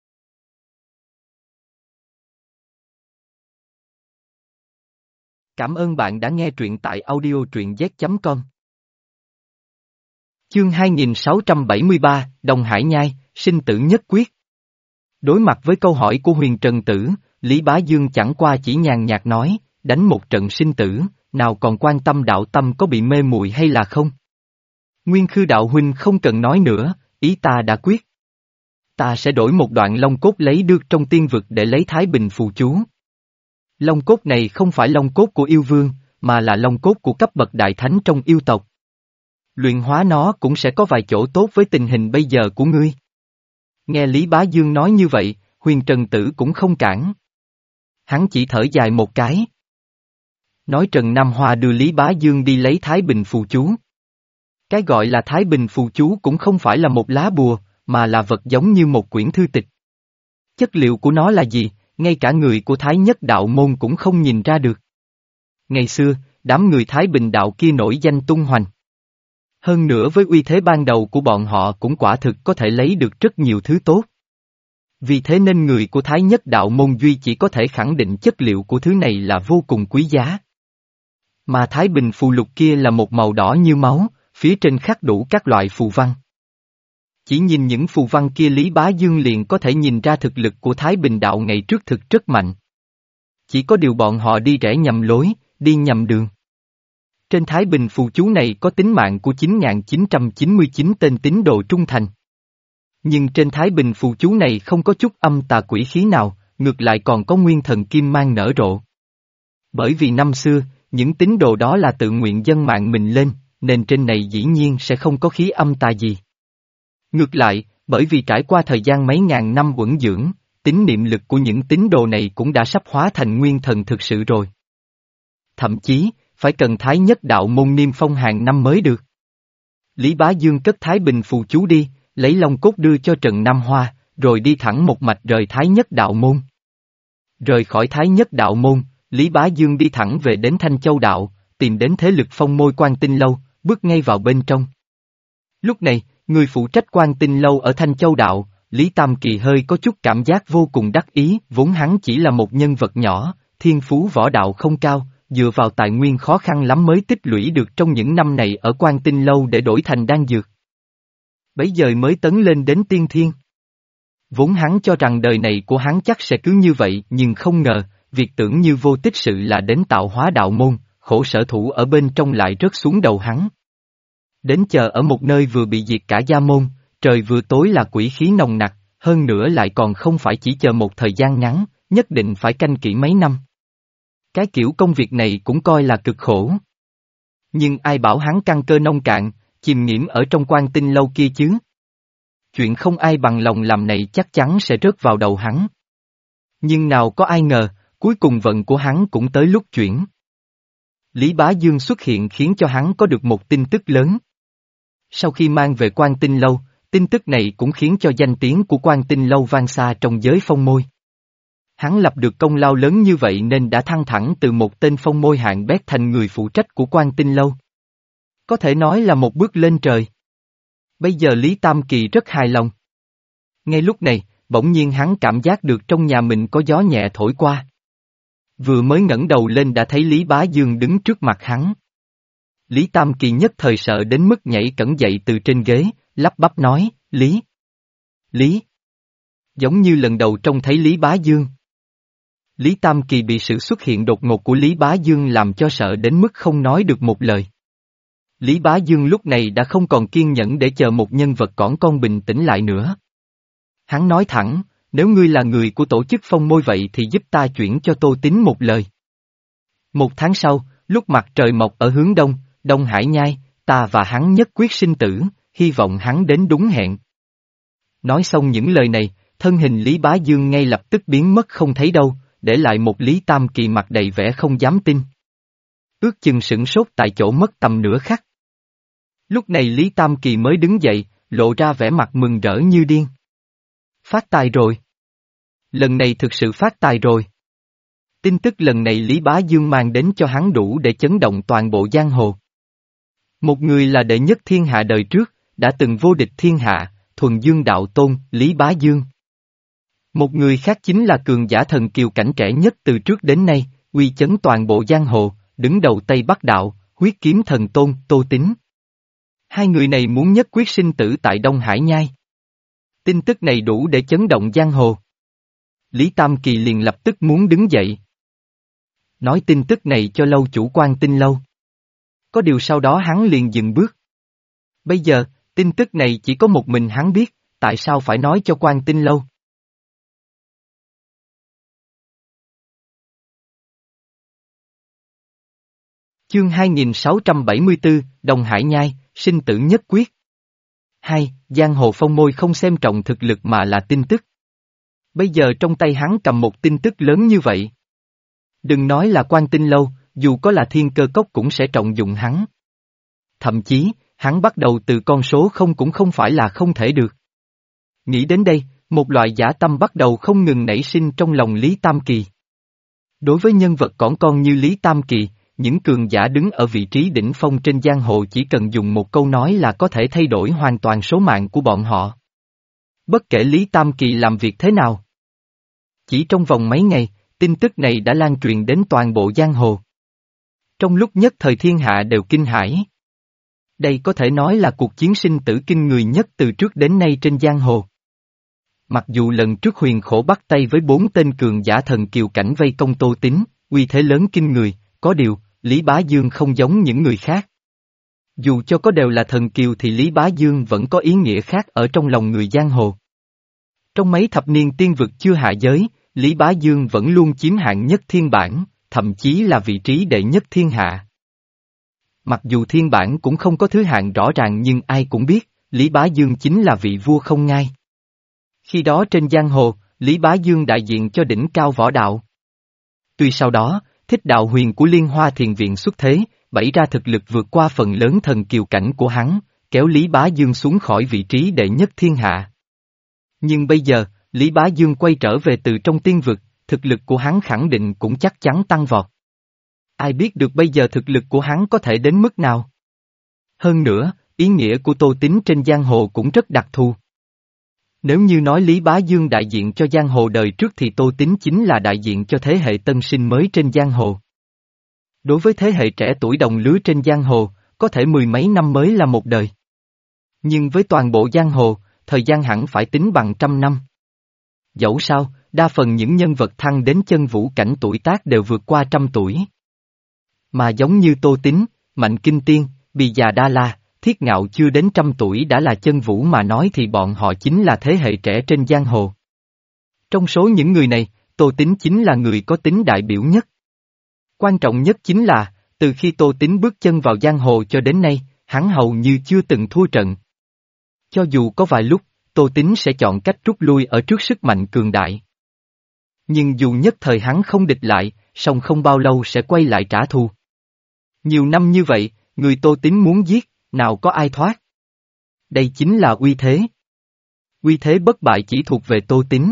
Cảm ơn bạn đã nghe truyện tại audio truyện z chấm com. Chương hai nghìn sáu trăm bảy mươi ba, Đồng Hải Nhai, sinh tử nhất quyết. Đối mặt với câu hỏi của Huyền Trần Tử, Lý Bá Dương chẳng qua chỉ nhàn nhạt nói, đánh một trận sinh tử, nào còn quan tâm đạo tâm có bị mê muội hay là không. Nguyên Khư đạo huynh không cần nói nữa, ý ta đã quyết. Ta sẽ đổi một đoạn long cốt lấy được trong tiên vực để lấy Thái Bình Phù Chú. Long cốt này không phải long cốt của yêu vương, mà là long cốt của cấp bậc đại thánh trong yêu tộc. Luyện hóa nó cũng sẽ có vài chỗ tốt với tình hình bây giờ của ngươi. Nghe Lý Bá Dương nói như vậy, Huyền Trần Tử cũng không cản. Hắn chỉ thở dài một cái. Nói Trần Nam Hoa đưa Lý Bá Dương đi lấy Thái Bình Phù Chú. Cái gọi là Thái Bình Phù Chú cũng không phải là một lá bùa, mà là vật giống như một quyển thư tịch. Chất liệu của nó là gì, ngay cả người của Thái Nhất Đạo Môn cũng không nhìn ra được. Ngày xưa, đám người Thái Bình Đạo kia nổi danh tung hoành. Hơn nữa với uy thế ban đầu của bọn họ cũng quả thực có thể lấy được rất nhiều thứ tốt. Vì thế nên người của Thái Nhất Đạo Môn duy chỉ có thể khẳng định chất liệu của thứ này là vô cùng quý giá. Mà Thái Bình Phù Lục kia là một màu đỏ như máu, phía trên khắc đủ các loại phù văn. Chỉ nhìn những phù văn kia Lý Bá Dương liền có thể nhìn ra thực lực của Thái Bình Đạo ngày trước thực rất mạnh. Chỉ có điều bọn họ đi rẽ nhầm lối, đi nhầm đường. Trên Thái Bình Phù Chú này có tính mạng của chín nghìn chín trăm chín mươi chín tên tín đồ trung thành. Nhưng trên Thái Bình Phù Chú này không có chút âm tà quỷ khí nào, ngược lại còn có nguyên thần kim mang nở rộ. Bởi vì năm xưa, những tín đồ đó là tự nguyện dâng mạng mình lên, nên trên này dĩ nhiên sẽ không có khí âm tà gì. Ngược lại, bởi vì trải qua thời gian mấy ngàn năm uẩn dưỡng, tín niệm lực của những tín đồ này cũng đã sắp hóa thành nguyên thần thực sự rồi. Thậm chí, phải cần Thái Nhất Đạo Môn niêm phong hàng năm mới được. Lý Bá Dương cất Thái Bình Phù Chú đi, lấy long cốt đưa cho Trần Nam Hoa, rồi đi thẳng một mạch rời Thái Nhất Đạo Môn. Rời khỏi Thái Nhất Đạo Môn, Lý Bá Dương đi thẳng về đến Thanh Châu Đạo, tìm đến thế lực phong môi Quan Tinh Lâu, bước ngay vào bên trong. Lúc này, người phụ trách Quan Tinh Lâu ở Thanh Châu Đạo, Lý Tam Kỳ hơi có chút cảm giác vô cùng đắc ý, vốn hắn chỉ là một nhân vật nhỏ, thiên phú võ đạo không cao, dựa vào tài nguyên khó khăn lắm mới tích lũy được trong những năm này ở Quan Tinh Lâu để đổi thành đan dược. Bấy giờ mới tấn lên đến tiên thiên. Vốn hắn cho rằng đời này của hắn chắc sẽ cứ như vậy nhưng không ngờ, việc tưởng như vô tích sự là đến tạo hóa đạo môn, khổ sở thủ ở bên trong lại rớt xuống đầu hắn. Đến chờ ở một nơi vừa bị diệt cả gia môn, trời vừa tối là quỷ khí nồng nặc, hơn nữa lại còn không phải chỉ chờ một thời gian ngắn, nhất định phải canh kỹ mấy năm. Cái kiểu công việc này cũng coi là cực khổ. Nhưng ai bảo hắn căn cơ nông cạn, chìm nghiễm ở trong Quan Tinh Lâu kia chứ? Chuyện không ai bằng lòng làm này chắc chắn sẽ rớt vào đầu hắn. Nhưng nào có ai ngờ, Cuối cùng vận của hắn cũng tới lúc chuyển. Lý Bá Dương xuất hiện khiến cho hắn có được một tin tức lớn. Sau khi mang về Quan Tinh Lâu, tin tức này cũng khiến cho danh tiếng của Quan Tinh Lâu vang xa trong giới phong môi. Hắn lập được công lao lớn như vậy nên đã thăng thẳng từ một tên phong môi hạng bét thành người phụ trách của Quan Tinh Lâu. Có thể nói là một bước lên trời. Bây giờ Lý Tam Kỳ rất hài lòng. Ngay lúc này, bỗng nhiên hắn cảm giác được trong nhà mình có gió nhẹ thổi qua. Vừa mới ngẩng đầu lên đã thấy Lý Bá Dương đứng trước mặt hắn. Lý Tam Kỳ nhất thời sợ đến mức nhảy cẫng dậy từ trên ghế, lắp bắp nói, Lý. Lý. Giống như lần đầu trông thấy Lý Bá Dương. Lý Tam Kỳ bị sự xuất hiện đột ngột của Lý Bá Dương làm cho sợ đến mức không nói được một lời. Lý Bá Dương lúc này đã không còn kiên nhẫn để chờ một nhân vật cỏn con bình tĩnh lại nữa. Hắn nói thẳng, nếu ngươi là người của tổ chức phong môi vậy thì giúp ta chuyển cho Tô Tín một lời. Một tháng sau, lúc mặt trời mọc ở hướng đông, Đông Hải Nhai, ta và hắn nhất quyết sinh tử, hy vọng hắn đến đúng hẹn. Nói xong những lời này, thân hình Lý Bá Dương ngay lập tức biến mất không thấy đâu, để lại một Lý Tam Kỳ mặt đầy vẻ không dám tin. Ước chừng sửng sốt tại chỗ mất tầm nửa khắc. Lúc này Lý Tam Kỳ mới đứng dậy, lộ ra vẻ mặt mừng rỡ như điên. Phát tài rồi. Lần này thực sự phát tài rồi. Tin tức lần này Lý Bá Dương mang đến cho hắn đủ để chấn động toàn bộ giang hồ. Một người là đệ nhất thiên hạ đời trước, đã từng vô địch thiên hạ, thuần dương đạo tôn, Lý Bá Dương. Một người khác chính là cường giả thần kiều cảnh trẻ nhất từ trước đến nay, uy chấn toàn bộ giang hồ, đứng đầu Tây Bắc đạo, huyết kiếm thần tôn, Tô Tín. Hai người này muốn nhất quyết sinh tử tại Đông Hải Nhai. Tin tức này đủ để chấn động giang hồ. Lý Tam Kỳ liền lập tức muốn đứng dậy. Nói tin tức này cho lâu chủ Quan Tinh Lâu. Có điều sau đó hắn liền dừng bước. Bây giờ, tin tức này chỉ có một mình hắn biết, tại sao phải nói cho Quan Tinh Lâu? Chương hai nghìn sáu trăm bảy mươi tư, Đông Hải Nhai, sinh tử nhất quyết. Hai, giang hồ phong môi không xem trọng thực lực mà là tin tức. Bây giờ trong tay hắn cầm một tin tức lớn như vậy. Đừng nói là Quan Tinh Lâu, dù có là Thiên Cơ Cốc cũng sẽ trọng dụng hắn. Thậm chí, hắn bắt đầu từ con số không cũng không phải là không thể được. Nghĩ đến đây, một loại dã tâm bắt đầu không ngừng nảy sinh trong lòng Lý Tam Kỳ. Đối với nhân vật cỏn con như Lý Tam Kỳ, những cường giả đứng ở vị trí đỉnh phong trên giang hồ chỉ cần dùng một câu nói là có thể thay đổi hoàn toàn số mạng của bọn họ. Bất kể Lý Tam Kỳ làm việc thế nào. Chỉ trong vòng mấy ngày, tin tức này đã lan truyền đến toàn bộ giang hồ. Trong lúc nhất thời thiên hạ đều kinh hãi. Đây có thể nói là cuộc chiến sinh tử kinh người nhất từ trước đến nay trên giang hồ. Mặc dù lần trước Huyền Khổ bắt tay với bốn tên cường giả thần kiều cảnh vây công Tô Tín, uy thế lớn kinh người, có điều, Lý Bá Dương không giống những người khác. Dù cho có đều là thần kiều thì Lý Bá Dương vẫn có ý nghĩa khác ở trong lòng người giang hồ. Trong mấy thập niên tiên vực chưa hạ giới, Lý Bá Dương vẫn luôn chiếm hạng nhất thiên bản, thậm chí là vị trí đệ nhất thiên hạ. Mặc dù thiên bản cũng không có thứ hạng rõ ràng nhưng ai cũng biết, Lý Bá Dương chính là vị vua không ngai. Khi đó trên giang hồ, Lý Bá Dương đại diện cho đỉnh cao võ đạo. Tuy sau đó, Thích Đạo Huyền của Liên Hoa Thiền Viện xuất thế, bày ra thực lực vượt qua phần lớn thần kiều cảnh của hắn, kéo Lý Bá Dương xuống khỏi vị trí đệ nhất thiên hạ. Nhưng bây giờ, Lý Bá Dương quay trở về từ trong tiên vực, thực lực của hắn khẳng định cũng chắc chắn tăng vọt. Ai biết được bây giờ thực lực của hắn có thể đến mức nào? Hơn nữa, ý nghĩa của Tô Tín trên giang hồ cũng rất đặc thù. Nếu như nói Lý Bá Dương đại diện cho giang hồ đời trước thì Tô Tín chính là đại diện cho thế hệ tân sinh mới trên giang hồ. Đối với thế hệ trẻ tuổi đồng lứa trên giang hồ, có thể mười mấy năm mới là một đời. Nhưng với toàn bộ giang hồ, thời gian hẳn phải tính bằng trăm năm. Dẫu sao, đa phần những nhân vật thăng đến chân vũ cảnh tuổi tác đều vượt qua trăm tuổi. Mà giống như Tô Tín, Mạnh Kinh Tiên, Bì Già Đa La, Thiết Ngạo chưa đến trăm tuổi đã là chân vũ mà nói thì bọn họ chính là thế hệ trẻ trên giang hồ. Trong số những người này, Tô Tín chính là người có tính đại biểu nhất. Quan trọng nhất chính là, từ khi Tô Tín bước chân vào giang hồ cho đến nay, hắn hầu như chưa từng thua trận. Cho dù có vài lúc, Tô Tín sẽ chọn cách rút lui ở trước sức mạnh cường đại. Nhưng dù nhất thời hắn không địch lại, song không bao lâu sẽ quay lại trả thù. Nhiều năm như vậy, người Tô Tín muốn giết, nào có ai thoát. Đây chính là uy thế. Uy thế bất bại chỉ thuộc về Tô Tín.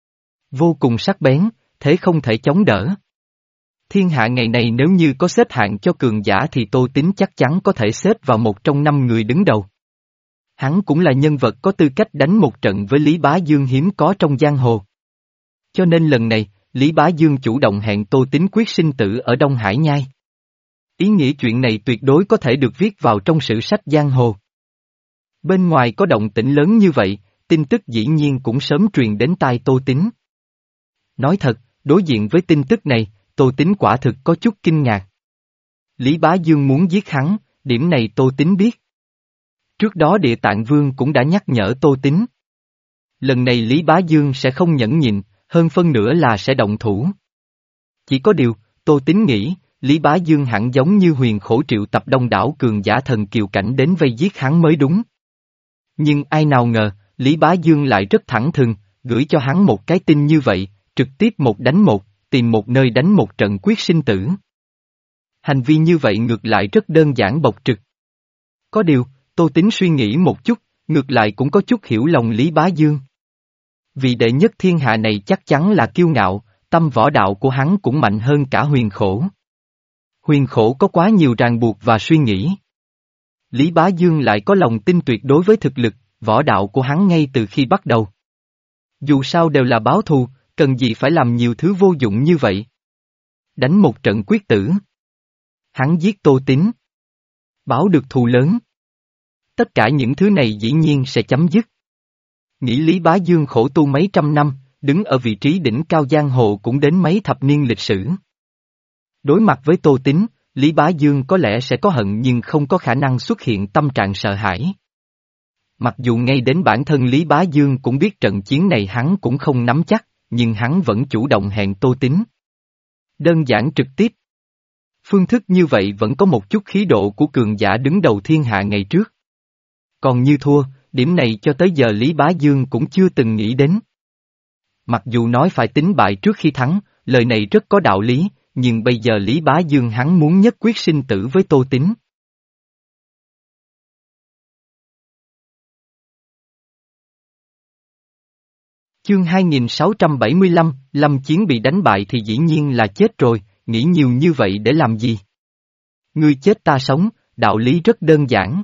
Vô cùng sắc bén, thế không thể chống đỡ. Thiên hạ ngày này nếu như có xếp hạng cho cường giả thì Tô Tín chắc chắn có thể xếp vào một trong năm người đứng đầu. Hắn cũng là nhân vật có tư cách đánh một trận với Lý Bá Dương hiếm có trong giang hồ. Cho nên lần này, Lý Bá Dương chủ động hẹn Tô Tín quyết sinh tử ở Đông Hải Nhai. Ý nghĩa chuyện này tuyệt đối có thể được viết vào trong sử sách giang hồ. Bên ngoài có động tĩnh lớn như vậy, tin tức dĩ nhiên cũng sớm truyền đến tai Tô Tín. Nói thật, đối diện với tin tức này, Tô Tín quả thực có chút kinh ngạc. Lý Bá Dương muốn giết hắn, điểm này Tô Tín biết. Trước đó Địa Tạng Vương cũng đã nhắc nhở Tô Tín. Lần này Lý Bá Dương sẽ không nhẫn nhịn, hơn phân nửa là sẽ động thủ. Chỉ có điều, Tô Tín nghĩ, Lý Bá Dương hẳn giống như Huyền Khổ triệu tập đông đảo cường giả thần kiều cảnh đến vây giết hắn mới đúng. Nhưng ai nào ngờ, Lý Bá Dương lại rất thẳng thừng, gửi cho hắn một cái tin như vậy, trực tiếp một đánh một, tìm một nơi đánh một trận quyết sinh tử. Hành vi như vậy ngược lại rất đơn giản bộc trực. Có điều, Tô Tín suy nghĩ một chút, ngược lại cũng có chút hiểu lòng Lý Bá Dương. Vì đệ nhất thiên hạ này chắc chắn là kiêu ngạo, tâm võ đạo của hắn cũng mạnh hơn cả Huyền Khổ. Huyền Khổ có quá nhiều ràng buộc và suy nghĩ. Lý Bá Dương lại có lòng tin tuyệt đối với thực lực, võ đạo của hắn ngay từ khi bắt đầu. Dù sao đều là báo thù, cần gì phải làm nhiều thứ vô dụng như vậy. Đánh một trận quyết tử. Hắn giết Tô Tín. Báo được thù lớn. Tất cả những thứ này dĩ nhiên sẽ chấm dứt. Nghĩ Lý Bá Dương khổ tu mấy trăm năm, đứng ở vị trí đỉnh cao giang hồ cũng đến mấy thập niên lịch sử. Đối mặt với Tô Tín, Lý Bá Dương có lẽ sẽ có hận nhưng không có khả năng xuất hiện tâm trạng sợ hãi. Mặc dù ngay đến bản thân Lý Bá Dương cũng biết trận chiến này hắn cũng không nắm chắc, nhưng hắn vẫn chủ động hẹn Tô Tín. Đơn giản trực tiếp. Phương thức như vậy vẫn có một chút khí độ của cường giả đứng đầu thiên hạ ngày trước. Còn như thua, điểm này cho tới giờ Lý Bá Dương cũng chưa từng nghĩ đến. Mặc dù nói phải tính bại trước khi thắng, lời này rất có đạo lý, nhưng bây giờ Lý Bá Dương hắn muốn nhất quyết sinh tử với Tô Tín. Chương hai nghìn sáu trăm bảy mươi lăm, Lâm Chiến bị đánh bại thì dĩ nhiên là chết rồi, nghĩ nhiều như vậy để làm gì? Ngươi chết ta sống, đạo lý rất đơn giản.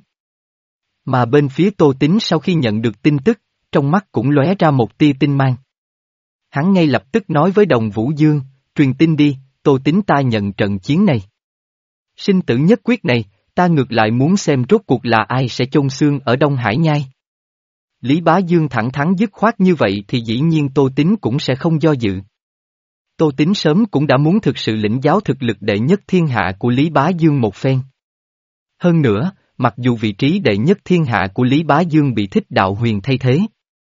Mà bên phía Tô Tín sau khi nhận được tin tức, trong mắt cũng lóe ra một tia tinh mang. Hắn ngay lập tức nói với Đồng Vũ Dương, truyền tin đi, Tô Tín ta nhận trận chiến này. Sinh tử nhất quyết này, ta ngược lại muốn xem rốt cuộc là ai sẽ chôn xương ở Đông Hải Nhai. Lý Bá Dương thẳng thắn dứt khoát như vậy thì dĩ nhiên Tô Tín cũng sẽ không do dự. Tô Tín sớm cũng đã muốn thực sự lĩnh giáo thực lực đệ nhất thiên hạ của Lý Bá Dương một phen. Hơn nữa, mặc dù vị trí đệ nhất thiên hạ của Lý Bá Dương bị Thích Đạo Huyền thay thế.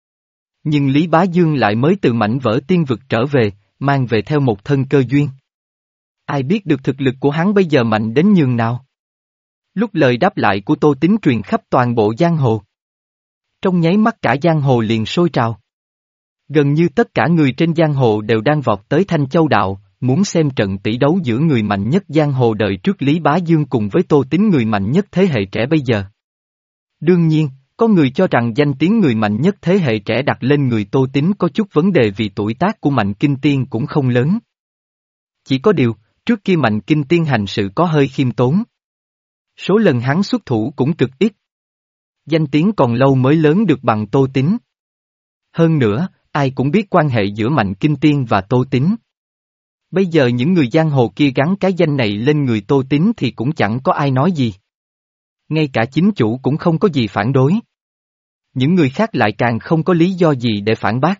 Nhưng Lý Bá Dương lại mới từ mảnh vỡ tiên vực trở về, mang về theo một thân cơ duyên. Ai biết được thực lực của hắn bây giờ mạnh đến nhường nào? Lúc lời đáp lại của Tô Tín truyền khắp toàn bộ giang hồ. Trong nháy mắt cả giang hồ liền sôi trào. Gần như tất cả người trên giang hồ đều đang vọt tới Thanh Châu Đạo, muốn xem trận tỷ đấu giữa người mạnh nhất giang hồ đời trước Lý Bá Dương cùng với Tô Tín người mạnh nhất thế hệ trẻ bây giờ. Đương nhiên, có người cho rằng danh tiếng người mạnh nhất thế hệ trẻ đặt lên người Tô Tín có chút vấn đề vì tuổi tác của Mạnh Kinh Tiên cũng không lớn. Chỉ có điều, trước kia Mạnh Kinh Tiên hành sự có hơi khiêm tốn. Số lần hắn xuất thủ cũng cực ít. Danh tiếng còn lâu mới lớn được bằng Tô Tín. Hơn nữa, ai cũng biết quan hệ giữa Mạnh Kinh Tiên và Tô Tín. Bây giờ những người giang hồ kia gắn cái danh này lên người Tô Tín thì cũng chẳng có ai nói gì. Ngay cả chính chủ cũng không có gì phản đối. Những người khác lại càng không có lý do gì để phản bác.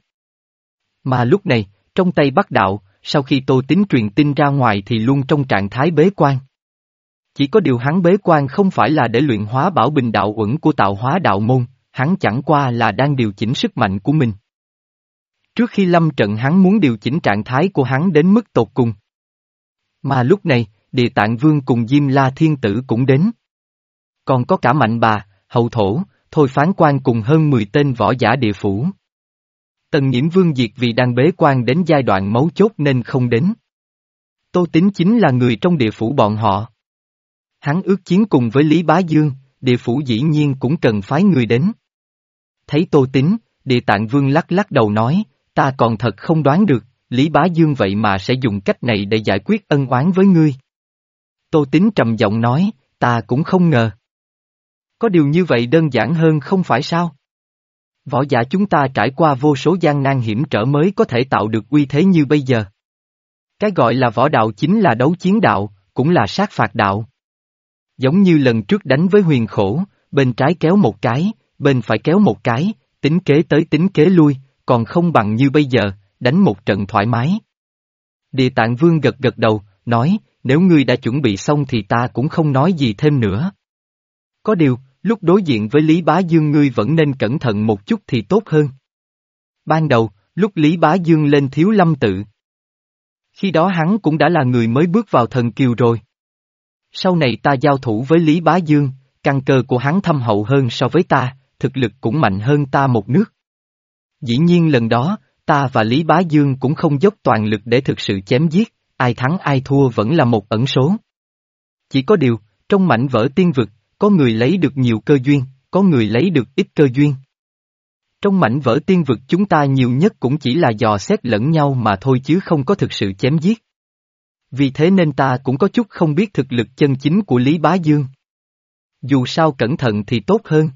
Mà lúc này, trong Tây Bắc Đạo, sau khi Tô Tín truyền tin ra ngoài thì luôn trong trạng thái bế quan. Chỉ có điều hắn bế quan không phải là để luyện hóa bảo bình đạo uẩn của tạo hóa đạo môn, hắn chẳng qua là đang điều chỉnh sức mạnh của mình. Trước khi lâm trận hắn muốn điều chỉnh trạng thái của hắn đến mức tột cùng. Mà lúc này, Địa Tạng Vương cùng Diêm La Thiên Tử cũng đến. Còn có cả Mạnh Bà, Hậu Thổ, Thôi Phán Quan cùng hơn mười tên võ giả địa phủ. Tần Nhiễm Vương diệt vì đang bế quan đến giai đoạn mấu chốt nên không đến. Tô Tín chính là người trong địa phủ bọn họ. Hắn ước chiến cùng với Lý Bá Dương, địa phủ dĩ nhiên cũng cần phái người đến. Thấy Tô Tín, Địa Tạng Vương lắc lắc đầu nói, ta còn thật không đoán được, Lý Bá Dương vậy mà sẽ dùng cách này để giải quyết ân oán với ngươi. Tô Tín trầm giọng nói, ta cũng không ngờ. Có điều như vậy đơn giản hơn không phải sao? Võ giả chúng ta trải qua vô số gian nan hiểm trở mới có thể tạo được uy thế như bây giờ. Cái gọi là võ đạo chính là đấu chiến đạo, cũng là sát phạt đạo. Giống như lần trước đánh với Huyền Khổ, bên trái kéo một cái, bên phải kéo một cái, tính kế tới tính kế lui, còn không bằng như bây giờ, đánh một trận thoải mái. Địa Tạng Vương gật gật đầu, nói, nếu ngươi đã chuẩn bị xong thì ta cũng không nói gì thêm nữa. Có điều, lúc đối diện với Lý Bá Dương ngươi vẫn nên cẩn thận một chút thì tốt hơn. Ban đầu, lúc Lý Bá Dương lên Thiếu Lâm tự. Khi đó hắn cũng đã là người mới bước vào thần kiều rồi. Sau này ta giao thủ với Lý Bá Dương, căn cơ của hắn thâm hậu hơn so với ta, thực lực cũng mạnh hơn ta một nước. Dĩ nhiên lần đó, ta và Lý Bá Dương cũng không dốc toàn lực để thực sự chém giết, ai thắng ai thua vẫn là một ẩn số. Chỉ có điều, trong mảnh vỡ tiên vực, có người lấy được nhiều cơ duyên, có người lấy được ít cơ duyên. Trong mảnh vỡ tiên vực chúng ta nhiều nhất cũng chỉ là dò xét lẫn nhau mà thôi chứ không có thực sự chém giết. Vì thế nên ta cũng có chút không biết thực lực chân chính của Lý Bá Dương. Dù sao cẩn thận thì tốt hơn.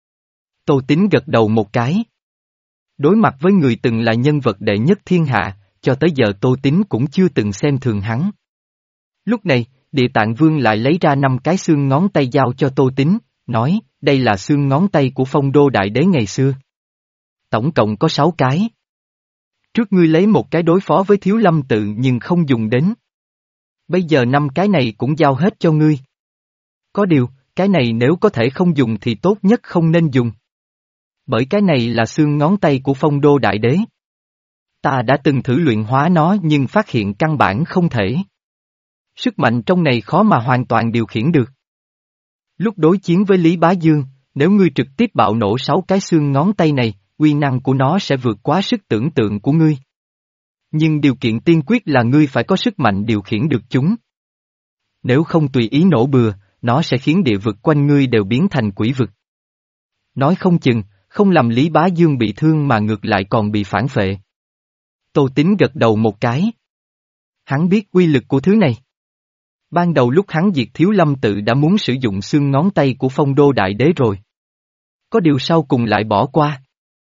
Tô Tín gật đầu một cái. Đối mặt với người từng là nhân vật đệ nhất thiên hạ, cho tới giờ Tô Tín cũng chưa từng xem thường hắn. Lúc này, Địa Tạng Vương lại lấy ra năm cái xương ngón tay giao cho Tô Tín, nói, đây là xương ngón tay của Phong Đô Đại Đế ngày xưa. Tổng cộng có sáu cái. Trước ngươi lấy một cái đối phó với Thiếu Lâm tự nhưng không dùng đến. Bây giờ năm cái này cũng giao hết cho ngươi. Có điều, cái này nếu có thể không dùng thì tốt nhất không nên dùng. Bởi cái này là xương ngón tay của Phong Đô Đại Đế. Ta đã từng thử luyện hóa nó nhưng phát hiện căn bản không thể. Sức mạnh trong này khó mà hoàn toàn điều khiển được. Lúc đối chiến với Lý Bá Dương, nếu ngươi trực tiếp bạo nổ sáu cái xương ngón tay này, uy năng của nó sẽ vượt quá sức tưởng tượng của ngươi. Nhưng điều kiện tiên quyết là ngươi phải có sức mạnh điều khiển được chúng. Nếu không tùy ý nổ bừa, nó sẽ khiến địa vực quanh ngươi đều biến thành quỷ vực. Nói không chừng, không làm Lý Bá Dương bị thương mà ngược lại còn bị phản phệ. Tô Tín gật đầu một cái. Hắn biết uy lực của thứ này. Ban đầu lúc hắn diệt Thiếu Lâm tự đã muốn sử dụng xương ngón tay của Phong Đô Đại Đế rồi. Có điều sau cùng lại bỏ qua.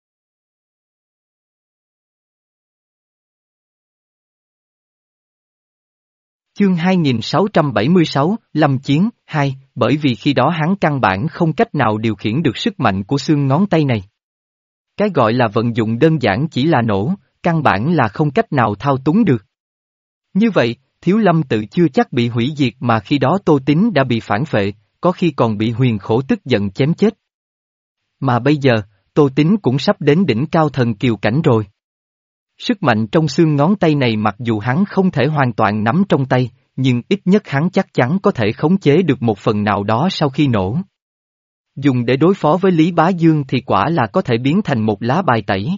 Chương hai nghìn sáu trăm bảy mươi sáu, Lâm Chiến, hai, bởi vì khi đó hắn căn bản không cách nào điều khiển được sức mạnh của xương ngón tay này. Cái gọi là vận dụng đơn giản chỉ là nổ, căn bản là không cách nào thao túng được. Như vậy, Thiếu Lâm tự chưa chắc bị hủy diệt mà khi đó Tô Tín đã bị phản phệ, có khi còn bị Huyền Khổ tức giận chém chết. Mà bây giờ, Tô Tín cũng sắp đến đỉnh cao thần kiều cảnh rồi. Sức mạnh trong xương ngón tay này mặc dù hắn không thể hoàn toàn nắm trong tay, nhưng ít nhất hắn chắc chắn có thể khống chế được một phần nào đó sau khi nổ. Dùng để đối phó với Lý Bá Dương thì quả là có thể biến thành một lá bài tẩy.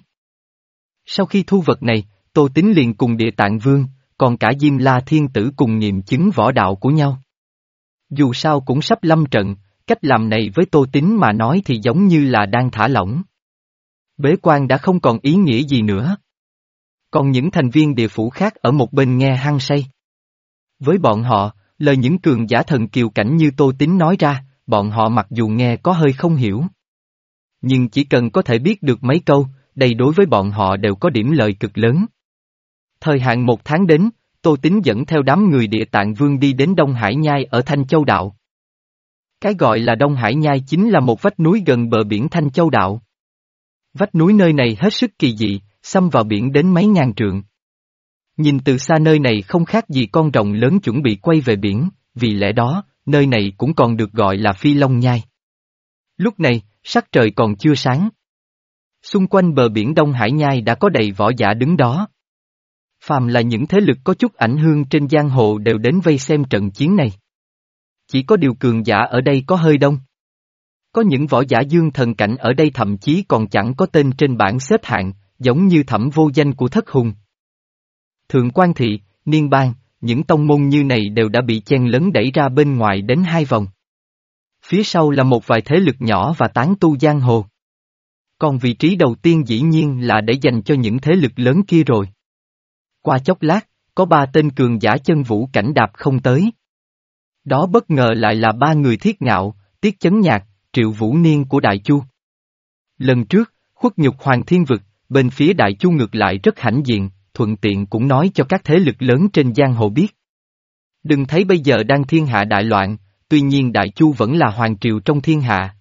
Sau khi thu vật này, Tô Tín liền cùng Địa Tạng Vương, còn cả Diêm La Thiên Tử cùng nghiệm chứng võ đạo của nhau. Dù sao cũng sắp lâm trận, cách làm này với Tô Tín mà nói thì giống như là đang thả lỏng. Bế quan đã không còn ý nghĩa gì nữa. Còn những thành viên địa phủ khác ở một bên nghe hăng say. Với bọn họ, lời những cường giả thần kiều cảnh như Tô Tín nói ra, bọn họ mặc dù nghe có hơi không hiểu. Nhưng chỉ cần có thể biết được mấy câu, đây đối với bọn họ đều có điểm lợi cực lớn. Thời hạn một tháng đến, Tô Tín dẫn theo đám người Địa Tạng Vương đi đến Đông Hải Nhai ở Thanh Châu Đạo. Cái gọi là Đông Hải Nhai chính là một vách núi gần bờ biển Thanh Châu Đạo. Vách núi nơi này hết sức kỳ dị, xâm vào biển đến mấy ngàn trượng. Nhìn từ xa nơi này không khác gì con rồng lớn chuẩn bị quay về biển, vì lẽ đó, nơi này cũng còn được gọi là Phi Long Nhai. Lúc này, sắc trời còn chưa sáng. Xung quanh bờ biển Đông Hải Nhai đã có đầy võ giả đứng đó. Phàm là những thế lực có chút ảnh hưởng trên giang hồ đều đến vây xem trận chiến này. Chỉ có điều cường giả ở đây có hơi đông. Có những võ giả dương thần cảnh ở đây thậm chí còn chẳng có tên trên bảng xếp hạng, giống như Thẩm Vô Danh của Thất Hùng. Thượng Quan Thị, Niên Bang, những tông môn như này đều đã bị chen lấn đẩy ra bên ngoài đến hai vòng. Phía sau là một vài thế lực nhỏ và tán tu giang hồ. Còn vị trí đầu tiên dĩ nhiên là để dành cho những thế lực lớn kia rồi. Qua chốc lát, có ba tên cường giả chân vũ cảnh đạp không tới. Đó bất ngờ lại là ba người Thiết Ngạo, Tiết Chấn Nhạc, Triệu Vũ Niên của Đại Chu. Lần trước, khuất nhục Hoàng Thiên Vực, bên phía Đại Chu ngược lại rất hãnh diện, thuận tiện cũng nói cho các thế lực lớn trên giang hồ biết. Đừng thấy bây giờ đang thiên hạ đại loạn, tuy nhiên Đại Chu vẫn là hoàng triều trong thiên hạ.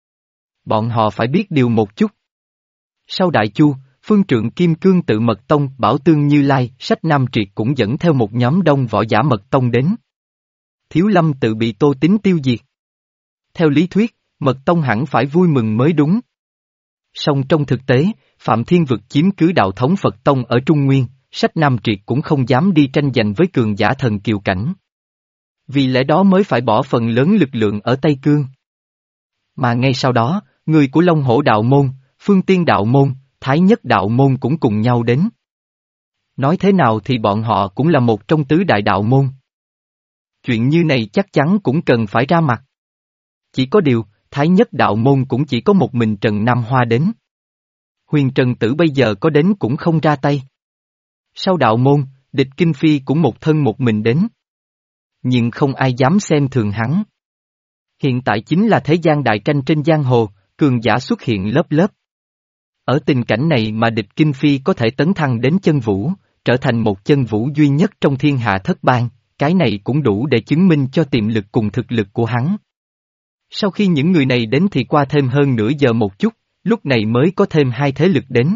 Bọn họ phải biết điều một chút. Sau Đại Chu, phương trượng Kim Cương Tự Mật Tông, Bảo Tương Như Lai, Sách Nam Triệt cũng dẫn theo một nhóm đông võ giả Mật Tông đến. Thiếu Lâm tự bị Tô Tín tiêu diệt. Theo lý thuyết, Mật Tông hẳn phải vui mừng mới đúng. Song trong thực tế, Phạm Thiên Vực chiếm cứ đạo thống Phật Tông ở Trung Nguyên, Sách Nam Triệt cũng không dám đi tranh giành với cường giả thần kiều cảnh. Vì lẽ đó mới phải bỏ phần lớn lực lượng ở Tây Cương. Mà ngay sau đó, người của Long Hổ Đạo Môn, Phương Tiên Đạo Môn, Thái Nhất Đạo Môn cũng cùng nhau đến. Nói thế nào thì bọn họ cũng là một trong tứ đại đạo môn. Chuyện như này chắc chắn cũng cần phải ra mặt. Chỉ có điều, Thái Nhất Đạo Môn cũng chỉ có một mình Trần Nam Hoa đến. Huyền Trần Tử bây giờ có đến cũng không ra tay. Sau đạo môn, Địch Kinh Phi cũng một thân một mình đến. Nhưng không ai dám xem thường hắn. Hiện tại chính là thế gian đại tranh trên giang hồ, cường giả xuất hiện lớp lớp. Ở tình cảnh này mà Địch Kinh Phi có thể tấn thăng đến chân vũ, trở thành một chân vũ duy nhất trong thiên hạ thất bang, cái này cũng đủ để chứng minh cho tiềm lực cùng thực lực của hắn. Sau khi những người này đến thì qua thêm hơn nửa giờ một chút, lúc này mới có thêm hai thế lực đến.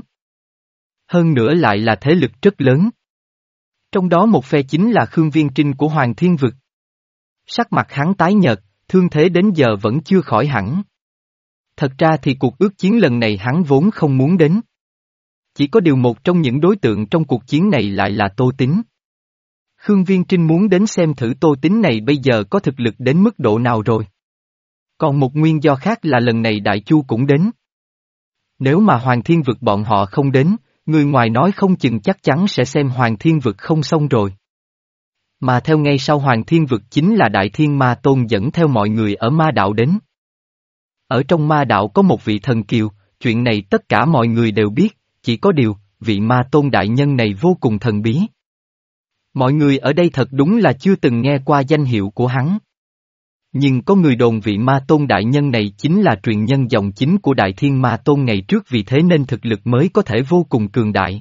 Hơn nữa lại là thế lực rất lớn. Trong đó một phe chính là Khương Viên Trinh của Hoàng Thiên Vực. Sắc mặt hắn tái nhợt, thương thế đến giờ vẫn chưa khỏi hẳn. Thật ra thì cuộc ước chiến lần này hắn vốn không muốn đến. Chỉ có điều một trong những đối tượng trong cuộc chiến này lại là Tô Tín. Khương Viên Trinh muốn đến xem thử Tô Tín này bây giờ có thực lực đến mức độ nào rồi. Còn một nguyên do khác là lần này Đại Chu cũng đến. Nếu mà Hoàng Thiên Vực bọn họ không đến, người ngoài nói không chừng chắc chắn sẽ xem Hoàng Thiên Vực không xong rồi. Mà theo ngay sau Hoàng Thiên Vực chính là Đại Thiên Ma Tôn dẫn theo mọi người ở ma đạo đến. Ở trong ma đạo có một vị thần kiều, chuyện này tất cả mọi người đều biết, chỉ có điều, vị ma tôn đại nhân này vô cùng thần bí. Mọi người ở đây thật đúng là chưa từng nghe qua danh hiệu của hắn. Nhưng có người đồn vị ma tôn đại nhân này chính là truyền nhân dòng chính của Đại Thiên Ma Tôn ngày trước, vì thế nên thực lực mới có thể vô cùng cường đại.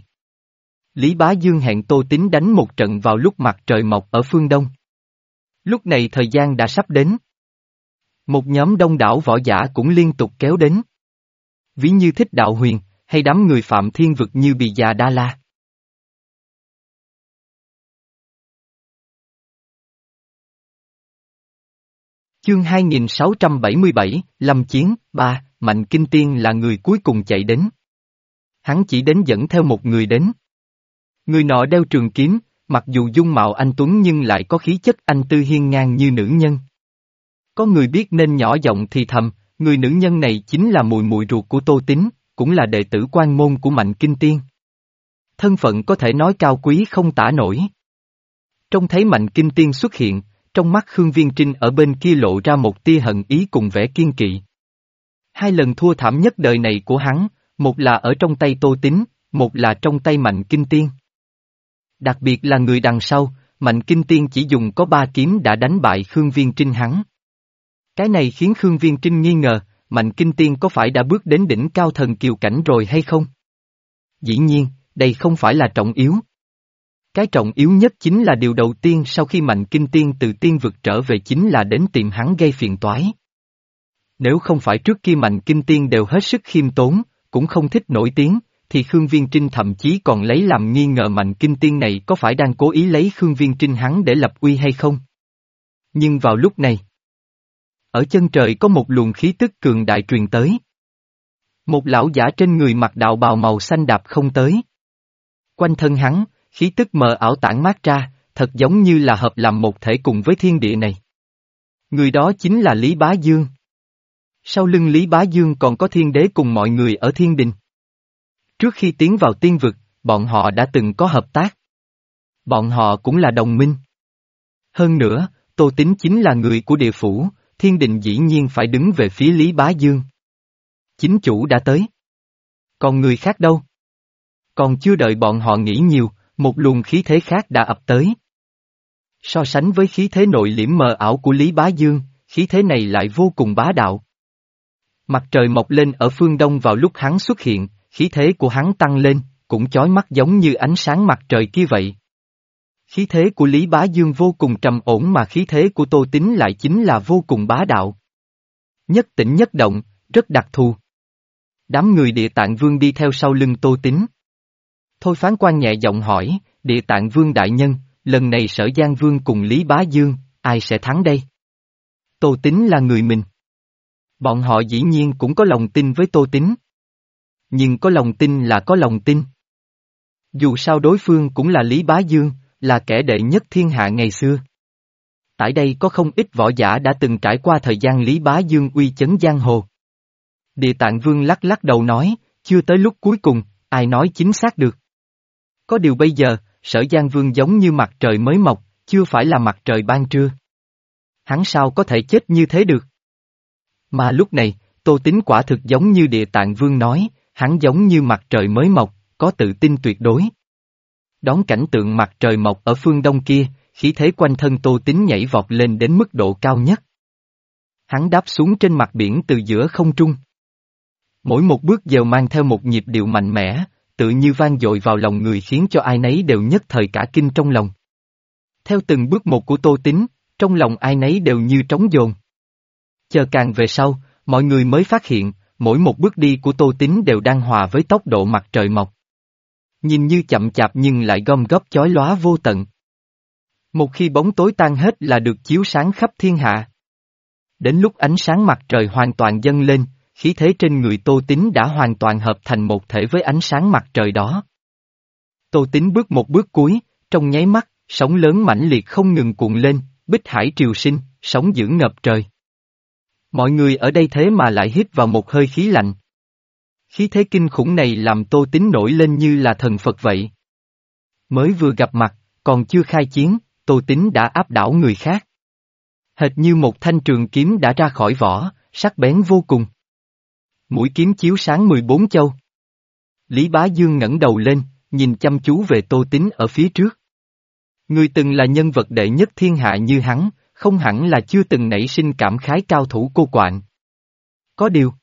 Lý Bá Dương hẹn Tô Tín đánh một trận vào lúc mặt trời mọc ở phương Đông. Lúc này thời gian đã sắp đến. Một nhóm đông đảo võ giả cũng liên tục kéo đến. Ví như Thích Đạo Huyền, hay đám người Phạm Thiên Vực như Bì Già Đa La. Chương hai nghìn sáu trăm bảy mươi bảy, Lâm Chiến, ba, Mạnh Kinh Tiên là người cuối cùng chạy đến. Hắn chỉ đến dẫn theo một người đến. Người nọ đeo trường kiếm, mặc dù dung mạo anh tuấn nhưng lại có khí chất anh tư hiên ngang như nữ nhân. Có người biết nên nhỏ giọng thì thầm, người nữ nhân này chính là mùi mùi ruột của Tô Tín, cũng là đệ tử quan môn của Mạnh Kinh Tiên. Thân phận có thể nói cao quý không tả nổi. Trông thấy Mạnh Kinh Tiên xuất hiện, trong mắt Khương Viên Trinh ở bên kia lộ ra một tia hận ý cùng vẻ kiên kỵ. Hai lần thua thảm nhất đời này của hắn, một là ở trong tay Tô Tín, một là trong tay Mạnh Kinh Tiên. Đặc biệt là người đằng sau, Mạnh Kinh Tiên chỉ dùng có ba kiếm đã đánh bại Khương Viên Trinh hắn. Cái này khiến Khương Viên Trinh nghi ngờ, Mạnh Kinh Tiên có phải đã bước đến đỉnh cao thần kiều cảnh rồi hay không? Dĩ nhiên, đây không phải là trọng yếu. Cái trọng yếu nhất chính là điều đầu tiên sau khi Mạnh Kinh Tiên từ tiên vực trở về chính là đến tìm hắn gây phiền toái. Nếu không phải trước kia Mạnh Kinh Tiên đều hết sức khiêm tốn, cũng không thích nổi tiếng, thì Khương Viên Trinh thậm chí còn lấy làm nghi ngờ Mạnh Kinh Tiên này có phải đang cố ý lấy Khương Viên Trinh hắn để lập uy hay không. Nhưng vào lúc này, ở chân trời có một luồng khí tức cường đại truyền tới. Một lão giả trên người mặc đạo bào màu xanh đạp không tới. Quanh thân hắn, khí tức mờ ảo tản mát ra, thật giống như là hợp làm một thể cùng với thiên địa này. Người đó chính là Lý Bá Dương. Sau lưng Lý Bá Dương còn có Thiên Đế cùng mọi người ở Thiên Đình. Trước khi tiến vào tiên vực, bọn họ đã từng có hợp tác. Bọn họ cũng là đồng minh. Hơn nữa, Tô Tín chính là người của địa phủ, thiên đình dĩ nhiên phải đứng về phía Lý Bá Dương. Chính chủ đã tới. Còn người khác đâu? Còn chưa đợi bọn họ nghĩ nhiều, một luồng khí thế khác đã ập tới. So sánh với khí thế nội liễm mờ ảo của Lý Bá Dương, khí thế này lại vô cùng bá đạo. Mặt trời mọc lên ở phương đông vào lúc hắn xuất hiện, khí thế của hắn tăng lên, cũng chói mắt giống như ánh sáng mặt trời kia vậy. Khí thế của Lý Bá Dương vô cùng trầm ổn mà khí thế của Tô Tín lại chính là vô cùng bá đạo. Nhất tỉnh nhất động, rất đặc thù. Đám người Địa Tạng Vương đi theo sau lưng Tô Tín. Thôi Phán Quan nhẹ giọng hỏi, Địa Tạng Vương đại nhân, lần này Sở Giang Vương cùng Lý Bá Dương, ai sẽ thắng đây? Tô Tín là người mình. Bọn họ dĩ nhiên cũng có lòng tin với Tô Tín. Nhưng có lòng tin là có lòng tin. Dù sao đối phương cũng là Lý Bá Dương, là kẻ đệ nhất thiên hạ ngày xưa. Tại đây có không ít võ giả đã từng trải qua thời gian Lý Bá Dương uy chấn giang hồ. Địa Tạng Vương lắc lắc đầu nói, chưa tới lúc cuối cùng, ai nói chính xác được. Có điều bây giờ, Sở Giang Vương giống như mặt trời mới mọc, chưa phải là mặt trời ban trưa. Hắn sao có thể chết như thế được? Mà lúc này, Tô Tín quả thực giống như Địa Tạng Vương nói, hắn giống như mặt trời mới mọc, có tự tin tuyệt đối. Đón cảnh tượng mặt trời mọc ở phương đông kia, khí thế quanh thân Tô Tín nhảy vọt lên đến mức độ cao nhất. Hắn đáp xuống trên mặt biển từ giữa không trung. Mỗi một bước đều mang theo một nhịp điệu mạnh mẽ, tự như vang dội vào lòng người khiến cho ai nấy đều nhất thời cả kinh trong lòng. Theo từng bước một của Tô Tín, trong lòng ai nấy đều như trống dồn. Chờ càng về sau, mọi người mới phát hiện, mỗi một bước đi của Tô Tín đều đang hòa với tốc độ mặt trời mọc. Nhìn như chậm chạp nhưng lại gom góp chói lóa vô tận. Một khi bóng tối tan hết là được chiếu sáng khắp thiên hạ. Đến lúc ánh sáng mặt trời hoàn toàn dâng lên, khí thế trên người Tô Tín đã hoàn toàn hợp thành một thể với ánh sáng mặt trời đó. Tô Tín bước một bước cuối, trong nháy mắt, sóng lớn mãnh liệt không ngừng cuộn lên, bích hải triều sinh, sóng dữ ngập trời. Mọi người ở đây thế mà lại hít vào một hơi khí lạnh. Khí thế kinh khủng này làm Tô Tín nổi lên như là thần Phật vậy. Mới vừa gặp mặt, còn chưa khai chiến, Tô Tín đã áp đảo người khác. Hệt như một thanh trường kiếm đã ra khỏi vỏ, sắc bén vô cùng. Mũi kiếm chiếu sáng mười bốn châu. Lý Bá Dương ngẩng đầu lên, nhìn chăm chú về Tô Tín ở phía trước. Người từng là nhân vật đệ nhất thiên hạ như hắn, không hẳn là chưa từng nảy sinh cảm khái cao thủ cô quạng. Có điều.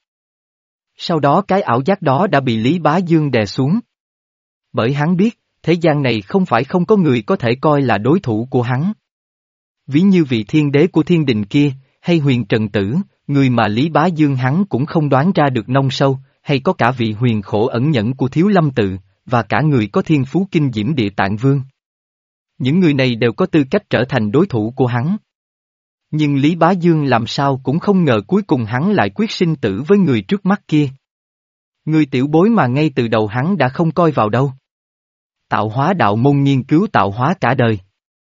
Sau đó cái ảo giác đó đã bị Lý Bá Dương đè xuống. Bởi hắn biết, thế gian này không phải không có người có thể coi là đối thủ của hắn. Ví như vị thiên đế của thiên đình kia, hay Huyền Trần Tử, người mà Lý Bá Dương hắn cũng không đoán ra được nông sâu, hay có cả vị huyền khổ ẩn nhẫn của Thiếu Lâm Tự, và cả người có thiên phú kinh diễm Địa Tạng Vương. Những người này đều có tư cách trở thành đối thủ của hắn. Nhưng Lý Bá Dương làm sao cũng không ngờ cuối cùng hắn lại quyết sinh tử với người trước mắt kia. Người tiểu bối mà ngay từ đầu hắn đã không coi vào đâu. Tạo hóa đạo môn nghiên cứu tạo hóa cả đời.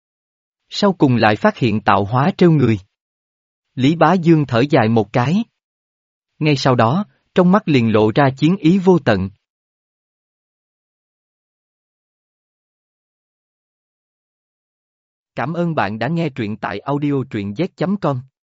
Sau cùng lại phát hiện tạo hóa trêu người. Lý Bá Dương thở dài một cái. Ngay sau đó, trong mắt liền lộ ra chiến ý vô tận. Cảm ơn bạn đã nghe truyện tại audio truyện z chấm com.